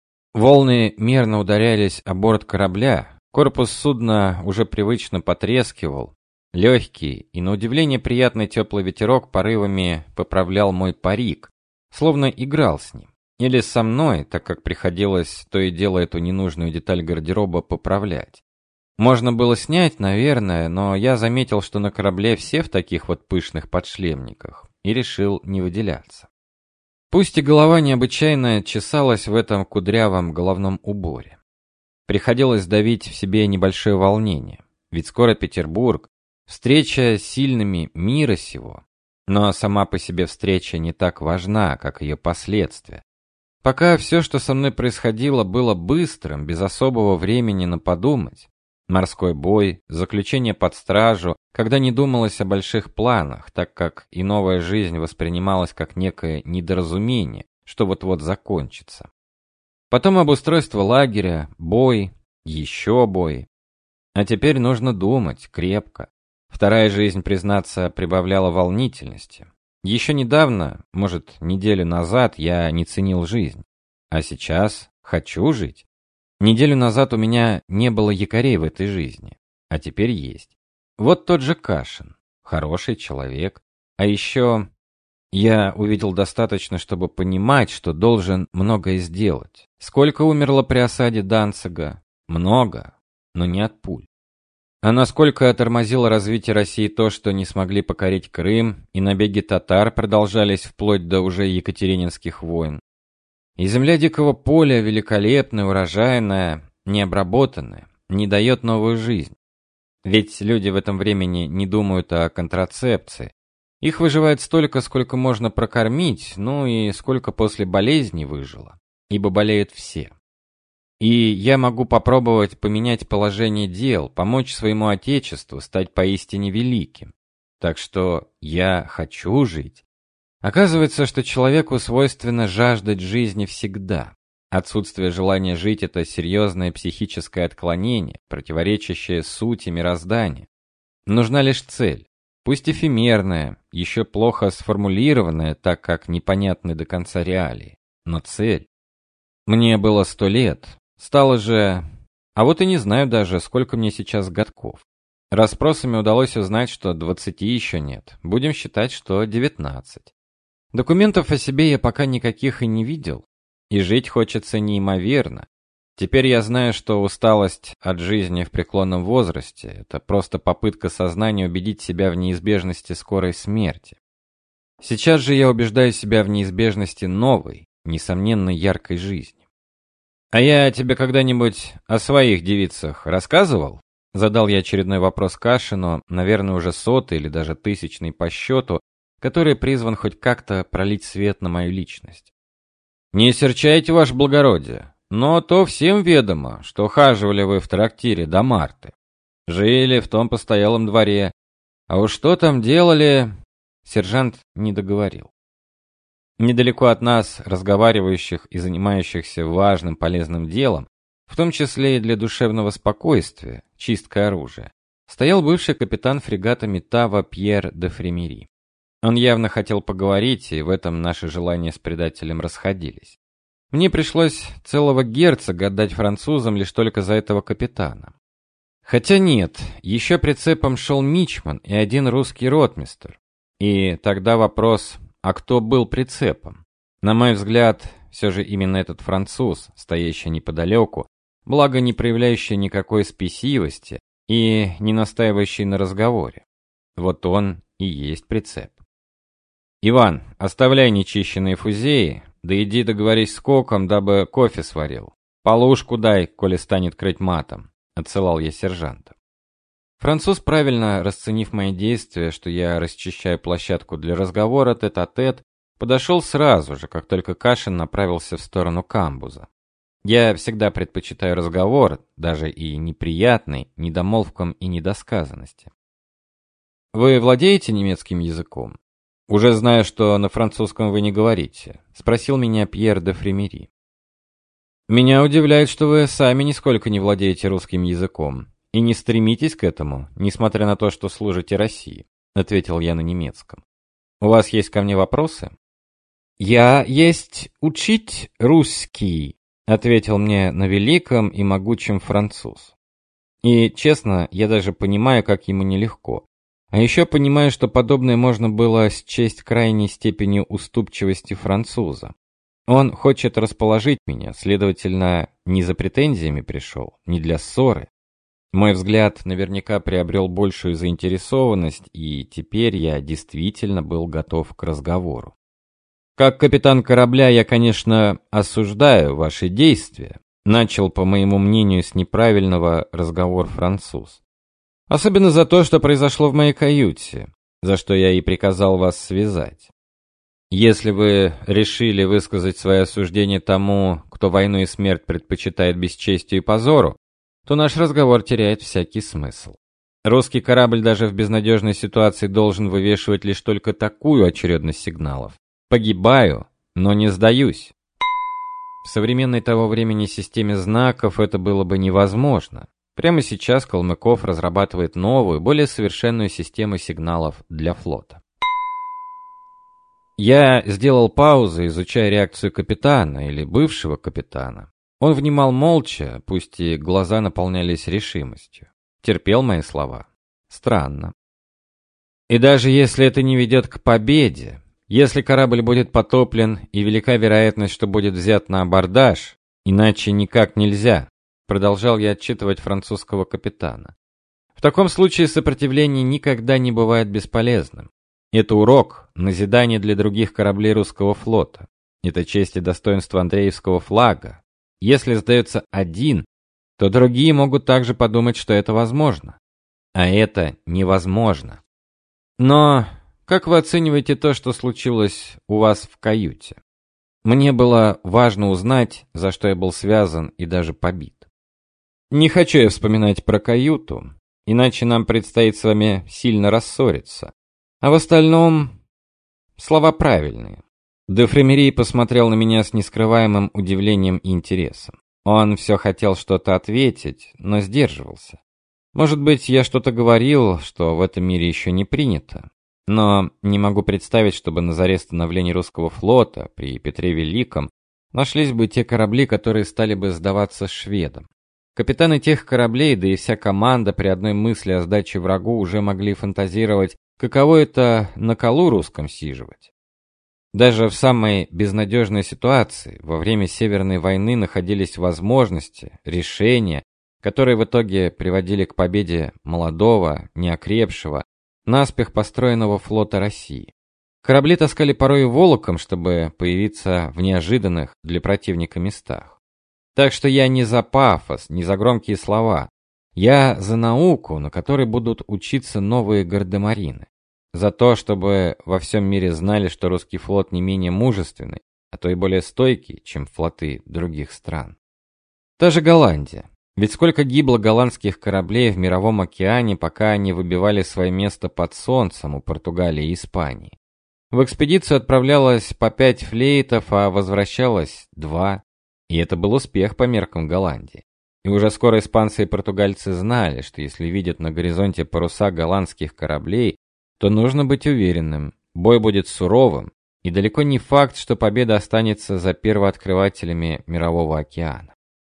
Волны мерно ударялись о борт корабля, корпус судна уже привычно потрескивал. Легкий и, на удивление, приятный теплый ветерок порывами поправлял мой парик, словно играл с ним. Или со мной, так как приходилось то и дело эту ненужную деталь гардероба поправлять. Можно было снять, наверное, но я заметил, что на корабле все в таких вот пышных подшлемниках, и решил не выделяться. Пусть и голова необычайно чесалась в этом кудрявом головном уборе. Приходилось давить в себе небольшое волнение, ведь скоро Петербург, встреча с сильными мира сего. Но сама по себе встреча не так важна, как ее последствия. Пока все, что со мной происходило, было быстрым, без особого времени на подумать. Морской бой, заключение под стражу, когда не думалось о больших планах, так как и новая жизнь воспринималась как некое недоразумение, что вот-вот закончится. Потом обустройство лагеря, бой, еще бой. А теперь нужно думать крепко. Вторая жизнь, признаться, прибавляла волнительности. Еще недавно, может, неделю назад, я не ценил жизнь. А сейчас хочу жить. Неделю назад у меня не было якорей в этой жизни, а теперь есть. Вот тот же Кашин, хороший человек. А еще я увидел достаточно, чтобы понимать, что должен многое сделать. Сколько умерло при осаде Данцига? Много, но не от пуль. А насколько тормозило развитие России то, что не смогли покорить Крым, и набеги татар продолжались вплоть до уже екатерининских войн. И земля дикого поля, великолепная, урожайная, необработанная, не дает новую жизнь. Ведь люди в этом времени не думают о контрацепции. Их выживает столько, сколько можно прокормить, ну и сколько после болезни выжило, ибо болеют все. И я могу попробовать поменять положение дел, помочь своему отечеству стать поистине великим. Так что я хочу жить. Оказывается, что человеку свойственно жаждать жизни всегда. Отсутствие желания жить – это серьезное психическое отклонение, противоречащее сути мироздания. Нужна лишь цель, пусть эфемерная, еще плохо сформулированная, так как непонятны до конца реалии, но цель. Мне было сто лет, стало же... А вот и не знаю даже, сколько мне сейчас годков. Расспросами удалось узнать, что двадцати еще нет, будем считать, что девятнадцать. Документов о себе я пока никаких и не видел, и жить хочется неимоверно. Теперь я знаю, что усталость от жизни в преклонном возрасте – это просто попытка сознания убедить себя в неизбежности скорой смерти. Сейчас же я убеждаю себя в неизбежности новой, несомненно яркой жизни. «А я тебе когда-нибудь о своих девицах рассказывал?» Задал я очередной вопрос Кашину, наверное, уже сотый или даже тысячный по счету, который призван хоть как-то пролить свет на мою личность. «Не серчайте, ваше благородие, но то всем ведомо, что хаживали вы в трактире до Марты. Жили в том постоялом дворе. А уж что там делали...» Сержант не договорил. Недалеко от нас, разговаривающих и занимающихся важным полезным делом, в том числе и для душевного спокойствия, чисткой оружия, стоял бывший капитан фрегата Метава Пьер де Фремери. Он явно хотел поговорить, и в этом наши желания с предателем расходились. Мне пришлось целого герцога отдать французам лишь только за этого капитана. Хотя нет, еще прицепом шел мичман и один русский ротмистр. И тогда вопрос, а кто был прицепом? На мой взгляд, все же именно этот француз, стоящий неподалеку, благо не проявляющий никакой спесивости и не настаивающий на разговоре. Вот он и есть прицеп. «Иван, оставляй нечищенные фузеи, да иди договорись с Коком, дабы кофе сварил. Полушку дай, коли станет крыть матом», — отсылал я сержанта. Француз, правильно расценив мои действия, что я расчищаю площадку для разговора тет-а-тет, подошел сразу же, как только Кашин направился в сторону камбуза. Я всегда предпочитаю разговор, даже и неприятный, недомолвкам и недосказанности. «Вы владеете немецким языком?» «Уже знаю, что на французском вы не говорите», — спросил меня Пьер де Фремери. «Меня удивляет, что вы сами нисколько не владеете русским языком и не стремитесь к этому, несмотря на то, что служите России», — ответил я на немецком. «У вас есть ко мне вопросы?» «Я есть учить русский», — ответил мне на великом и могучем француз. И, честно, я даже понимаю, как ему нелегко. А еще понимаю, что подобное можно было счесть крайней степенью уступчивости француза. Он хочет расположить меня, следовательно, не за претензиями пришел, не для ссоры. Мой взгляд наверняка приобрел большую заинтересованность, и теперь я действительно был готов к разговору. «Как капитан корабля я, конечно, осуждаю ваши действия», начал, по моему мнению, с неправильного разговор француз. «Особенно за то, что произошло в моей каюте, за что я и приказал вас связать. Если вы решили высказать свое осуждение тому, кто войну и смерть предпочитает бесчестию и позору, то наш разговор теряет всякий смысл. Русский корабль даже в безнадежной ситуации должен вывешивать лишь только такую очередность сигналов: погибаю, но не сдаюсь. В современной того времени системе знаков это было бы невозможно. Прямо сейчас Калмыков разрабатывает новую, более совершенную систему сигналов для флота. Я сделал паузу, изучая реакцию капитана или бывшего капитана. Он внимал молча, пусть и глаза наполнялись решимостью. Терпел мои слова. Странно. И даже если это не ведет к победе, если корабль будет потоплен и велика вероятность, что будет взят на абордаж, иначе никак нельзя, продолжал я отчитывать французского капитана. В таком случае сопротивление никогда не бывает бесполезным. Это урок, назидание для других кораблей русского флота. Это честь и достоинство Андреевского флага. Если сдается один, то другие могут также подумать, что это возможно. А это невозможно. Но как вы оцениваете то, что случилось у вас в каюте? Мне было важно узнать, за что я был связан и даже побит. Не хочу я вспоминать про каюту, иначе нам предстоит с вами сильно рассориться. А в остальном слова правильные. Де Фремери посмотрел на меня с нескрываемым удивлением и интересом. Он все хотел что-то ответить, но сдерживался. Может быть, я что-то говорил, что в этом мире еще не принято. Но не могу представить, чтобы на заре становления русского флота при Петре Великом нашлись бы те корабли, которые стали бы сдаваться шведам. Капитаны тех кораблей, да и вся команда при одной мысли о сдаче врагу уже могли фантазировать, каково это на колу русском сиживать. Даже в самой безнадежной ситуации во время Северной войны находились возможности, решения, которые в итоге приводили к победе молодого, неокрепшего, наспех построенного флота России. Корабли таскали порой волоком, чтобы появиться в неожиданных для противника местах. Так что я не за пафос, не за громкие слова. Я за науку, на которой будут учиться новые гардемарины. За то, чтобы во всем мире знали, что русский флот не менее мужественный, а то и более стойкий, чем флоты других стран. Та же Голландия. Ведь сколько гибло голландских кораблей в мировом океане, пока они выбивали свое место под солнцем у Португалии и Испании. В экспедицию отправлялось по пять флейтов, а возвращалось два. И это был успех по меркам Голландии. И уже скоро испанцы и португальцы знали, что если видят на горизонте паруса голландских кораблей, то нужно быть уверенным, бой будет суровым, и далеко не факт, что победа останется за первооткрывателями мирового океана.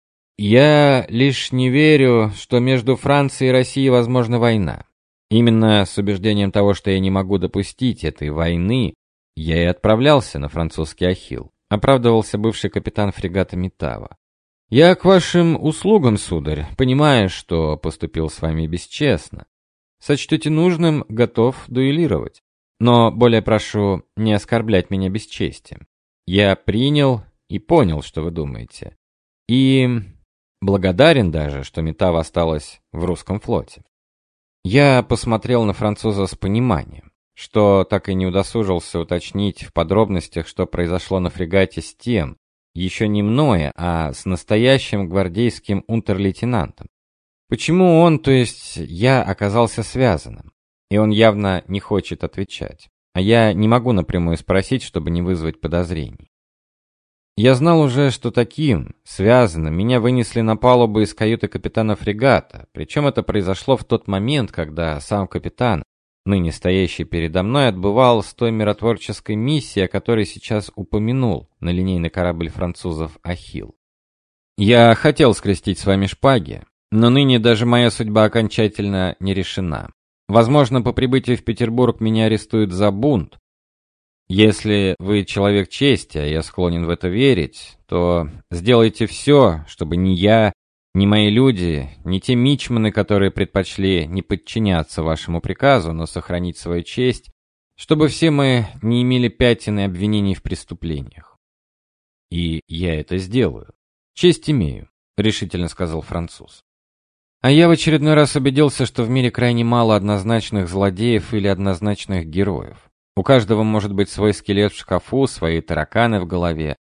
Я лишь не верю, что между Францией и Россией возможна война. Именно с убеждением того, что я не могу допустить этой войны, я и отправлялся на французский Ахилл, оправдывался бывший капитан фрегата Метава. Я к вашим услугам, сударь, понимая, что поступил с вами бесчестно. Сочтете нужным, готов дуэлировать. Но более прошу не оскорблять меня бесчестием. Я принял и понял, что вы думаете. И благодарен даже, что Метава осталась в русском флоте. Я посмотрел на француза с пониманием, что так и не удосужился уточнить в подробностях, что произошло на фрегате с тем, еще не мной, а с настоящим гвардейским унтер-лейтенантом. Почему он, то есть я, оказался связанным? И он явно не хочет отвечать. А я не могу напрямую спросить, чтобы не вызвать подозрений. Я знал уже, что таким, связанным, меня вынесли на палубу из каюты капитана фрегата, причем это произошло в тот момент, когда сам капитан, ныне стоящий передо мной, отбывал с той миротворческой миссии, о которой сейчас упомянул, на линейный корабль французов «Ахилл». Я хотел скрестить с вами шпаги, но ныне даже моя судьба окончательно не решена. Возможно, по прибытии в Петербург меня арестуют за бунт. Если вы человек чести, а я склонен в это верить, то сделайте все, чтобы ни я, ни мои люди, ни те мичманы, которые предпочли не подчиняться вашему приказу, но сохранить свою честь, чтобы все мы не имели пятен и обвинений в преступлениях. И я это сделаю. Честь имею, решительно сказал француз. А я в очередной раз убедился, что в мире крайне мало однозначных злодеев или однозначных героев. У каждого может быть свой скелет в шкафу, свои тараканы в голове.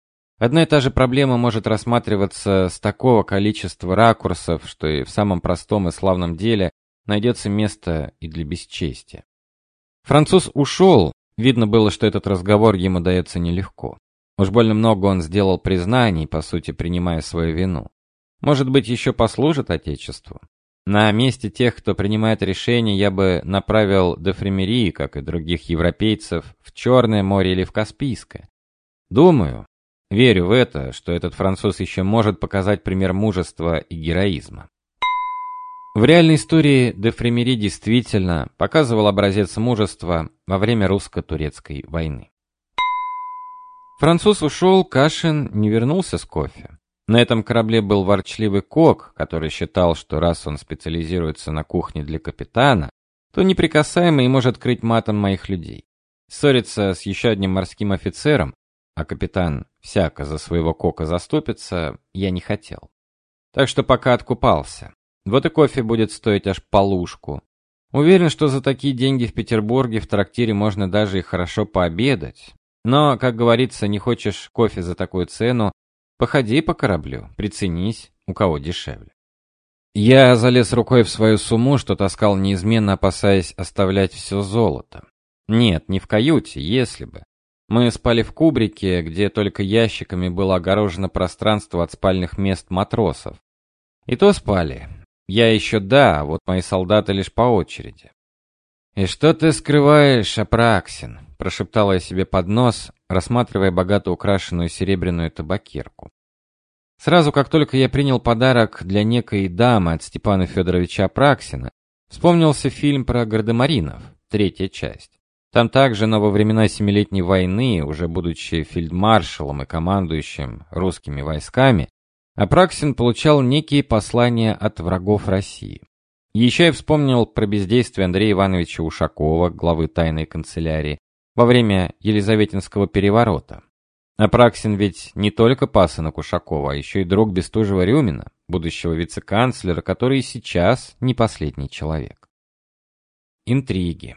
Одна и та же проблема может рассматриваться с такого количества ракурсов, что и в самом простом и славном деле найдется место и для бесчестия. Француз ушел, видно было, что этот разговор ему дается нелегко. Уж больно много он сделал признаний, по сути, принимая свою вину. Может быть, еще послужит Отечеству? На месте тех, кто принимает решения, я бы направил де Фремери, как и других европейцев, в Черное море или в Каспийское. Думаю, верю в это, что этот француз еще может показать пример мужества и героизма. В реальной истории де Фремери действительно показывал образец мужества во время русско-турецкой войны. Француз ушел, Кашин не вернулся с кофе. На этом корабле был ворчливый кок, который считал, что раз он специализируется на кухне для капитана, то неприкасаемый может крыть матом моих людей. Ссориться с еще одним морским офицером, а капитан всяко за своего кока заступится, я не хотел. Так что пока откупался. Вот и кофе будет стоить аж полушку. Уверен, что за такие деньги в Петербурге в трактире можно даже и хорошо пообедать. Но, как говорится, не хочешь кофе за такую цену, походи по кораблю, приценись, у кого дешевле. Я залез рукой в свою сумму, что таскал неизменно, опасаясь оставлять все золото. Нет, не в каюте, если бы. Мы спали в кубрике, где только ящиками было огорожено пространство от спальных мест матросов. И то спали. Я еще да, а вот мои солдаты лишь по очереди. «И что ты скрываешь, Апраксин?» – прошептала я себе под нос, рассматривая богато украшенную серебряную табакерку. Сразу, как только я принял подарок для некой дамы от Степана Федоровича Апраксина, вспомнился фильм про гардемаринов, третья часть. Там также, но во времена Семилетней войны, уже будучи фельдмаршалом и командующим русскими войсками, Апраксин получал некие послания от врагов России. Еще я вспомнил про бездействие Андрея Ивановича Ушакова, главы тайной канцелярии, во время Елизаветинского переворота. Апраксин ведь не только пасынок Ушакова, а еще и друг Бестужева-Рюмина, будущего вице-канцлера, который и сейчас не последний человек. Интриги.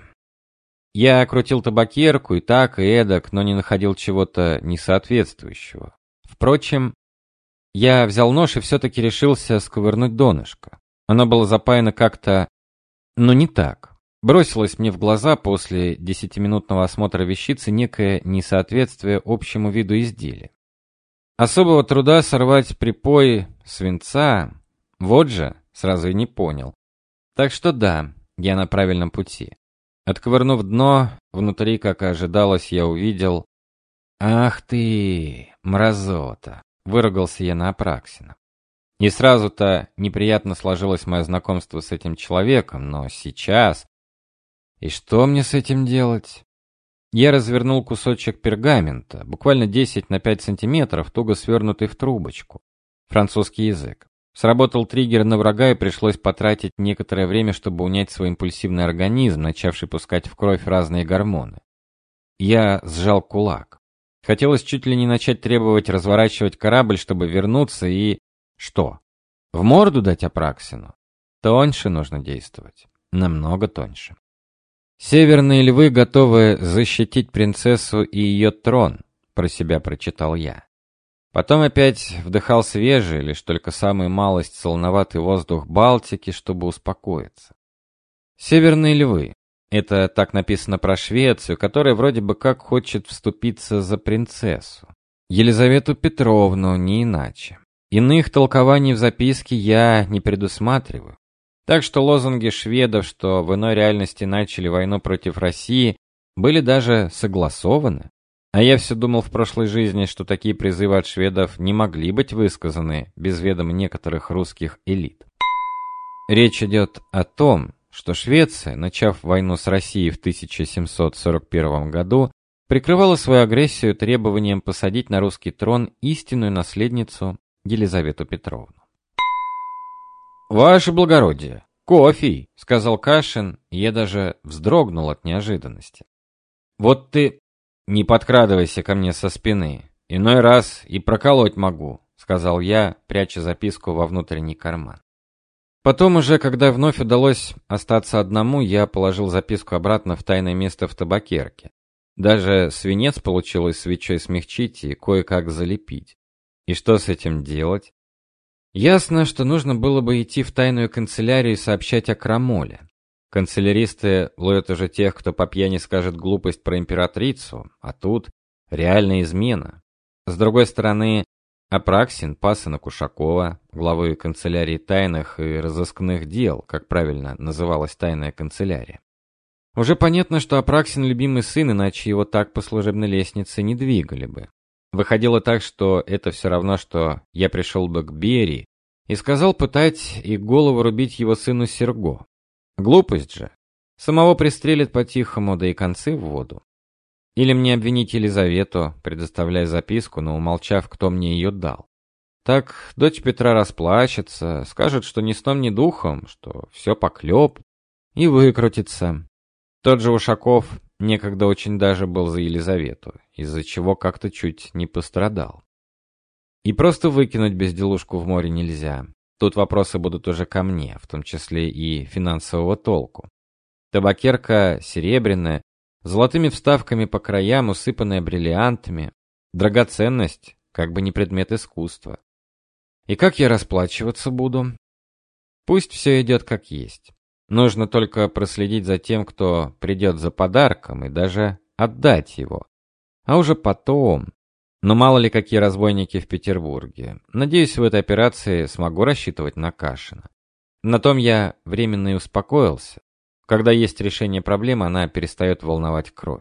Я крутил табакерку и так, и эдак, но не находил чего-то несоответствующего. Впрочем, я взял нож и все-таки решился сковырнуть донышко. Оно было запаяно как-то, но не так. Бросилось мне в глаза после десятиминутного осмотра вещицы некое несоответствие общему виду изделия. Особого труда сорвать припой свинца, вот же, сразу и не понял. Так что да, я на правильном пути. Отковырнув дно, внутри, как и ожидалось, я увидел... «Ах ты, мразота!» — выругался я на Апраксина. И сразу-то неприятно сложилось мое знакомство с этим человеком, но сейчас... И что мне с этим делать? Я развернул кусочек пергамента, буквально десять на пять сантиметров, туго свернутый в трубочку. Французский язык. Сработал триггер на врага, и пришлось потратить некоторое время, чтобы унять свой импульсивный организм, начавший пускать в кровь разные гормоны. Я сжал кулак. Хотелось чуть ли не начать требовать разворачивать корабль, чтобы вернуться и... Что? В морду дать Апраксину? Тоньше нужно действовать. Намного тоньше. «Северные львы готовы защитить принцессу и ее трон», — про себя прочитал я. Потом опять вдыхал свежий, лишь только самую малость солоноватый воздух Балтики, чтобы успокоиться. «Северные львы» — это так написано про Швецию, которая вроде бы как хочет вступиться за принцессу. Елизавету Петровну, не иначе. Иных толкований в записке я не предусматриваю. Так что лозунги шведов, что в иной реальности начали войну против России, были даже согласованы. А я все думал в прошлой жизни, что такие призывы от шведов не могли быть высказаны без ведома некоторых русских элит. Речь идет о том, что Швеция, начав войну с Россией в тысяча семьсот сорок первом году, прикрывала свою агрессию требованием посадить на русский трон истинную наследницу Елизавету Петровну. «Ваше благородие, кофе!» — сказал Кашин, и я даже вздрогнул от неожиданности. «Вот ты не подкрадывайся ко мне со спины, иной раз и проколоть могу», — сказал я, пряча записку во внутренний карман. Потом уже, когда вновь удалось остаться одному, я положил записку обратно в тайное место в табакерке. Даже свинец получилось свечой смягчить и кое-как залепить. И что с этим делать? Ясно, что нужно было бы идти в тайную канцелярию и сообщать о крамоле. Канцеляристы ловят уже тех, кто по пьяни скажет глупость про императрицу, а тут реальная измена. С другой стороны, Апраксин пас на Кушакова, главы канцелярии тайных и разыскных дел, как правильно называлась тайная канцелярия. Уже понятно, что Апраксин любимый сын, иначе его так по служебной лестнице не двигали бы. Выходило так, что это все равно, что я пришел бы к Берии и сказал пытать и голову рубить его сыну Серго. Глупость же. Самого пристрелят по-тихому, да и концы в воду. Или мне обвинить Елизавету, предоставляя записку, но умолчав, кто мне ее дал. Так дочь Петра расплачется, скажет, что ни сном, ни духом, что все поклеп, и выкрутится. Тот же Ушаков некогда очень даже был за Елизавету, из-за чего как-то чуть не пострадал. И просто выкинуть безделушку в море нельзя. Тут вопросы будут уже ко мне, в том числе и финансового толку. Табакерка серебряная, с золотыми вставками по краям, усыпанная бриллиантами. Драгоценность, как бы не предмет искусства. И как я расплачиваться буду? Пусть все идет как есть. Нужно только проследить за тем, кто придет за подарком, и даже отдать его. А уже потом... Но мало ли какие разбойники в Петербурге. Надеюсь, в этой операции смогу рассчитывать на Кашина. На том я временно и успокоился. Когда есть решение проблемы, она перестает волновать кровь.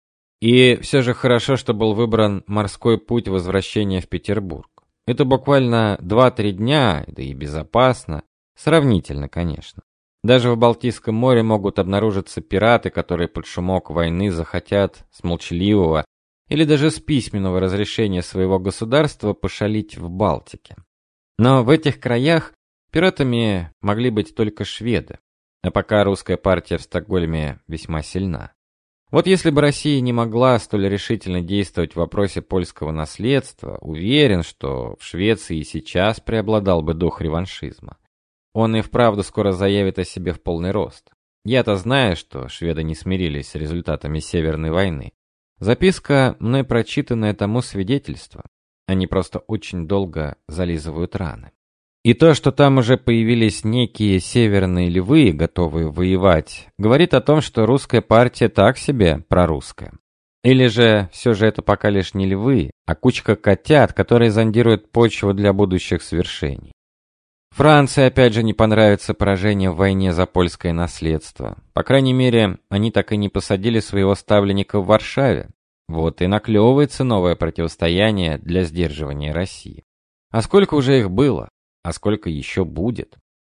И все же хорошо, что был выбран морской путь возвращения в Петербург. Это буквально два-три дня, да и безопасно. Сравнительно, конечно. Даже в Балтийском море могут обнаружиться пираты, которые под шумок войны захотят с молчаливого или даже с письменного разрешения своего государства пошалить в Балтике. Но в этих краях пиратами могли быть только шведы, а пока русская партия в Стокгольме весьма сильна. Вот если бы Россия не могла столь решительно действовать в вопросе польского наследства, уверен, что в Швеции и сейчас преобладал бы дух реваншизма. Он и вправду скоро заявит о себе в полный рост. Я-то знаю, что шведы не смирились с результатами Северной войны. Записка, мной прочитанная, тому свидетельство. Они просто очень долго зализывают раны. И то, что там уже появились некие северные львы, готовые воевать, говорит о том, что русская партия так себе прорусская. Или же все же это пока лишь не львы, а кучка котят, которые зондируют почву для будущих свершений. Франции опять же не понравится поражение в войне за польское наследство. По крайней мере, они так и не посадили своего ставленника в Варшаве. Вот и наклевывается новое противостояние для сдерживания России. А сколько уже их было? А сколько еще будет?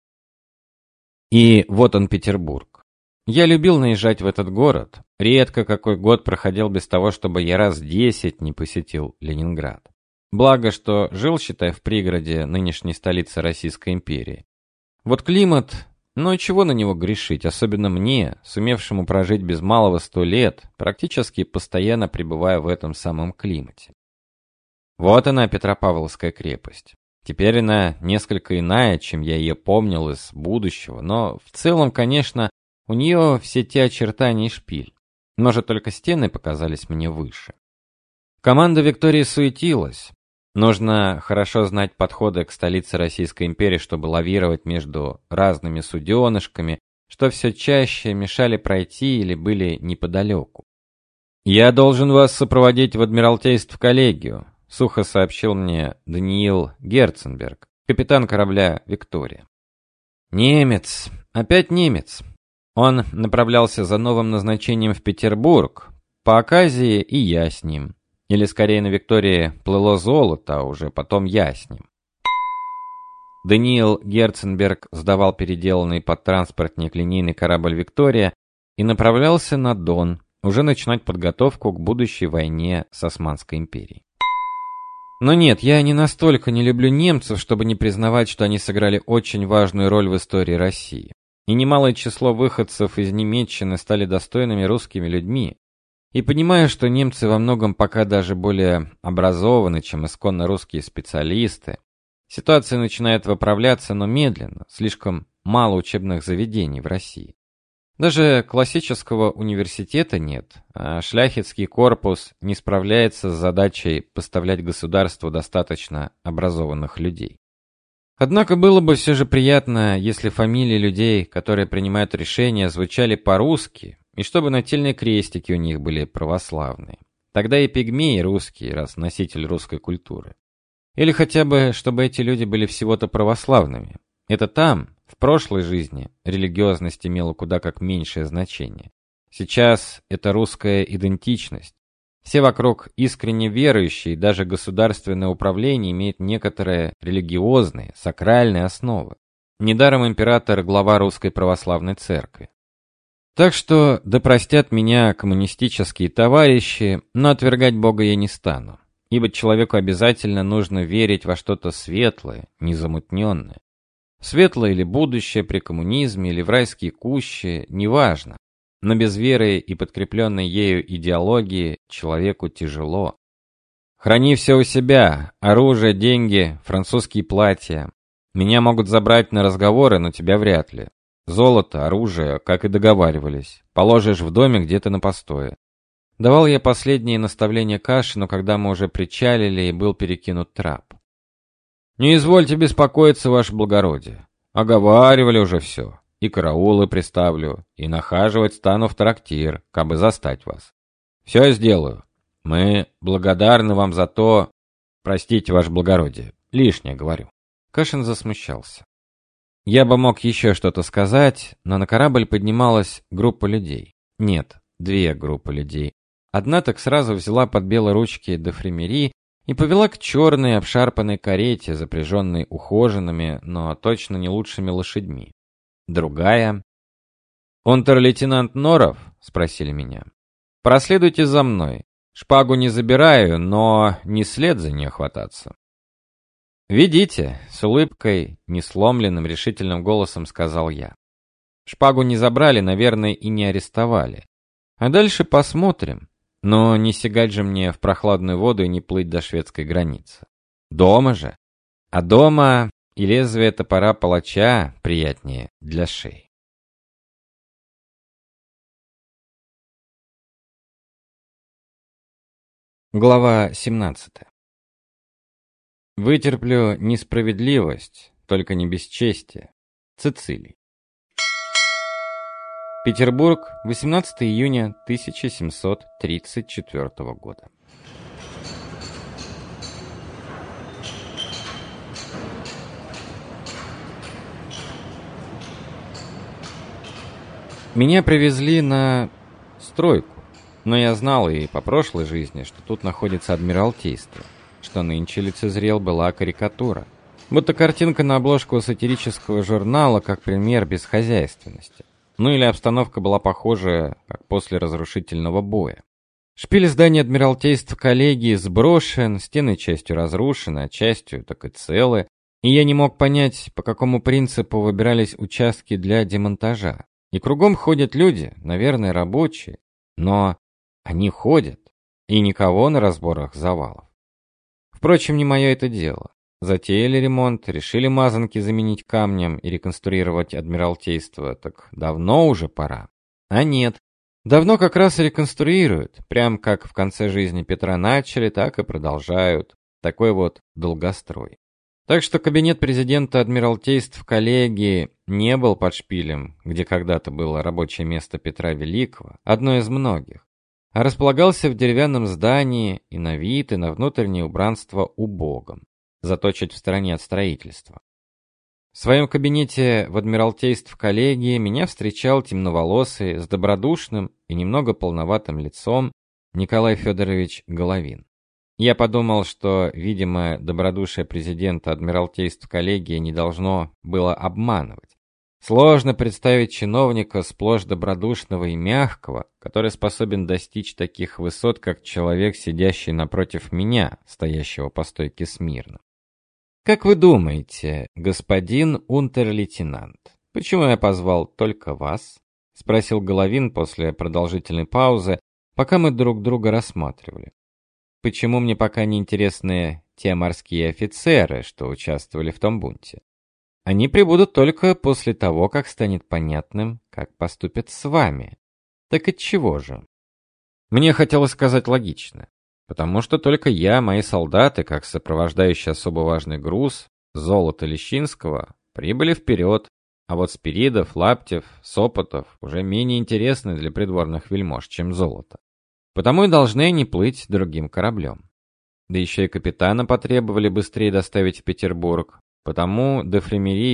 И вот он, Петербург. Я любил наезжать в этот город. Редко какой год проходил без того, чтобы я раз десять не посетил Ленинград. Благо, что жил, считай, в пригороде нынешней столицы Российской империи. Вот климат, ну чего на него грешить, особенно мне, сумевшему прожить без малого сто лет, практически постоянно пребывая в этом самом климате. Вот она, Петропавловская крепость. Теперь она несколько иная, чем я ее помнил из будущего, но в целом, конечно, у нее все те очертания и шпиль. Может, только стены показались мне выше. Команда Виктории суетилась. Нужно хорошо знать подходы к столице Российской империи, чтобы лавировать между разными суденышками, что все чаще мешали пройти или были неподалеку. «Я должен вас сопроводить в Адмиралтейство коллегию», — сухо сообщил мне Даниил Герценберг, капитан корабля «Виктория». Немец, опять немец. Он направлялся за новым назначением в Петербург, по оказии и я с ним. Или скорее на Виктории плыло золото, а уже потом я с ним. Даниил Герценберг сдавал переделанный под транспортник линейный корабль «Виктория» и направлялся на Дон, уже начинать подготовку к будущей войне с Османской империей. Но нет, я не настолько не люблю немцев, чтобы не признавать, что они сыграли очень важную роль в истории России. И немалое число выходцев из Немеччины стали достойными русскими людьми. И понимаю, что немцы во многом пока даже более образованы, чем исконно русские специалисты. Ситуация начинает выправляться, но медленно, слишком мало учебных заведений в России. Даже классического университета нет, а шляхетский корпус не справляется с задачей поставлять государству достаточно образованных людей. Однако было бы все же приятно, если фамилии людей, которые принимают решения, звучали по-русски, и чтобы нательные крестики у них были православные. Тогда и пигмеи русские, раз носитель русской культуры. Или хотя бы, чтобы эти люди были всего-то православными. Это там, в прошлой жизни, религиозность имела куда как меньшее значение. Сейчас это русская идентичность. Все вокруг искренне верующие, даже государственное управление имеет некоторые религиозные, сакральные основы. Недаром император – глава Русской Православной Церкви. Так что, да простят меня коммунистические товарищи, но отвергать Бога я не стану. Ибо человеку обязательно нужно верить во что-то светлое, незамутненное. Светлое или будущее при коммунизме, или в райские кущи – неважно. Но без веры и подкрепленной ею идеологии человеку тяжело. Храни все у себя: оружие, деньги, французские платья. Меня могут забрать на разговоры, но тебя вряд ли. Золото, оружие, как и договаривались, положишь в доме где-то на постое. Давал я последние наставления Кашину, когда мы уже причалили и был перекинут трап. Не извольте беспокоиться, ваше благородие. Оговаривали уже все. И караулы приставлю, и нахаживать стану в трактир, кабы застать вас. Все сделаю. Мы благодарны вам за то... Простите, ваше благородие, лишнее говорю. Кашин засмущался. Я бы мог еще что-то сказать, но на корабль поднималась группа людей. Нет, две группы людей. Одна так сразу взяла под белые ручки де Фремери и повела к черной обшарпанной карете, запряженной ухоженными, но точно не лучшими лошадьми. Другая. «Унтер-лейтенант Норов?» — спросили меня. «Проследуйте за мной. Шпагу не забираю, но не след за нее хвататься». «Ведите», — с улыбкой, несломленным решительным голосом сказал я. Шпагу не забрали, наверное, и не арестовали. А дальше посмотрим. Но не сигать же мне в прохладную воду и не плыть до шведской границы. Дома же. А дома... И лезвие топора палача приятнее для шеи. Глава семнадцатая. Вытерплю несправедливость, только не бесчестие. Цицилий. Петербург, восемнадцатого июня тысяча семьсот тридцать четвёртого года. Меня привезли на стройку, но я знал и по прошлой жизни, что тут находится Адмиралтейство, что нынче лицезрел была карикатура. Будто картинка на обложку сатирического журнала, как пример бесхозяйственности. Ну или обстановка была похожая, как после разрушительного боя. Шпиль здания Адмиралтейства коллегии сброшен, стены частью разрушены, а частью так и целы, и я не мог понять, по какому принципу выбирались участки для демонтажа. И кругом ходят люди, наверное, рабочие, но они ходят, и никого на разборах завалов. Впрочем, не мое это дело. Затеяли ремонт, решили мазанки заменить камнем и реконструировать Адмиралтейство, так давно уже пора. А нет, давно как раз реконструируют, прям как в конце жизни Петра начали, так и продолжают. Такой вот долгострой. Так что кабинет президента Адмиралтейств коллегии не был под шпилем, где когда-то было рабочее место Петра Великого, одно из многих, а располагался в деревянном здании и на вид, и на внутреннее убранство убогом, зато чуть в стороне от строительства. В своем кабинете в Адмиралтейств коллегии меня встречал темноволосый, с добродушным и немного полноватым лицом Николай Федорович Головин. Я подумал, что, видимо, добродушие президента Адмиралтейств коллегии не должно было обманывать. Сложно представить чиновника сплошь добродушного и мягкого, который способен достичь таких высот, как человек, сидящий напротив меня, стоящего по стойке смирно. «Как вы думаете, господин унтер-лейтенант, почему я позвал только вас?» — спросил Головин после продолжительной паузы, пока мы друг друга рассматривали. Почему мне пока не интересны те морские офицеры, что участвовали в том бунте? Они прибудут только после того, как станет понятным, как поступят с вами. Так отчего же? Мне хотелось сказать логично. Потому что только я, мои солдаты, как сопровождающий особо важный груз, золото Лещинского, прибыли вперед, а вот Спиридов, Лаптев, Сопотов уже менее интересны для придворных вельмож, чем золото. Потому и должны они плыть другим кораблем. Да еще и капитана потребовали быстрее доставить в Петербург, потому де Фремери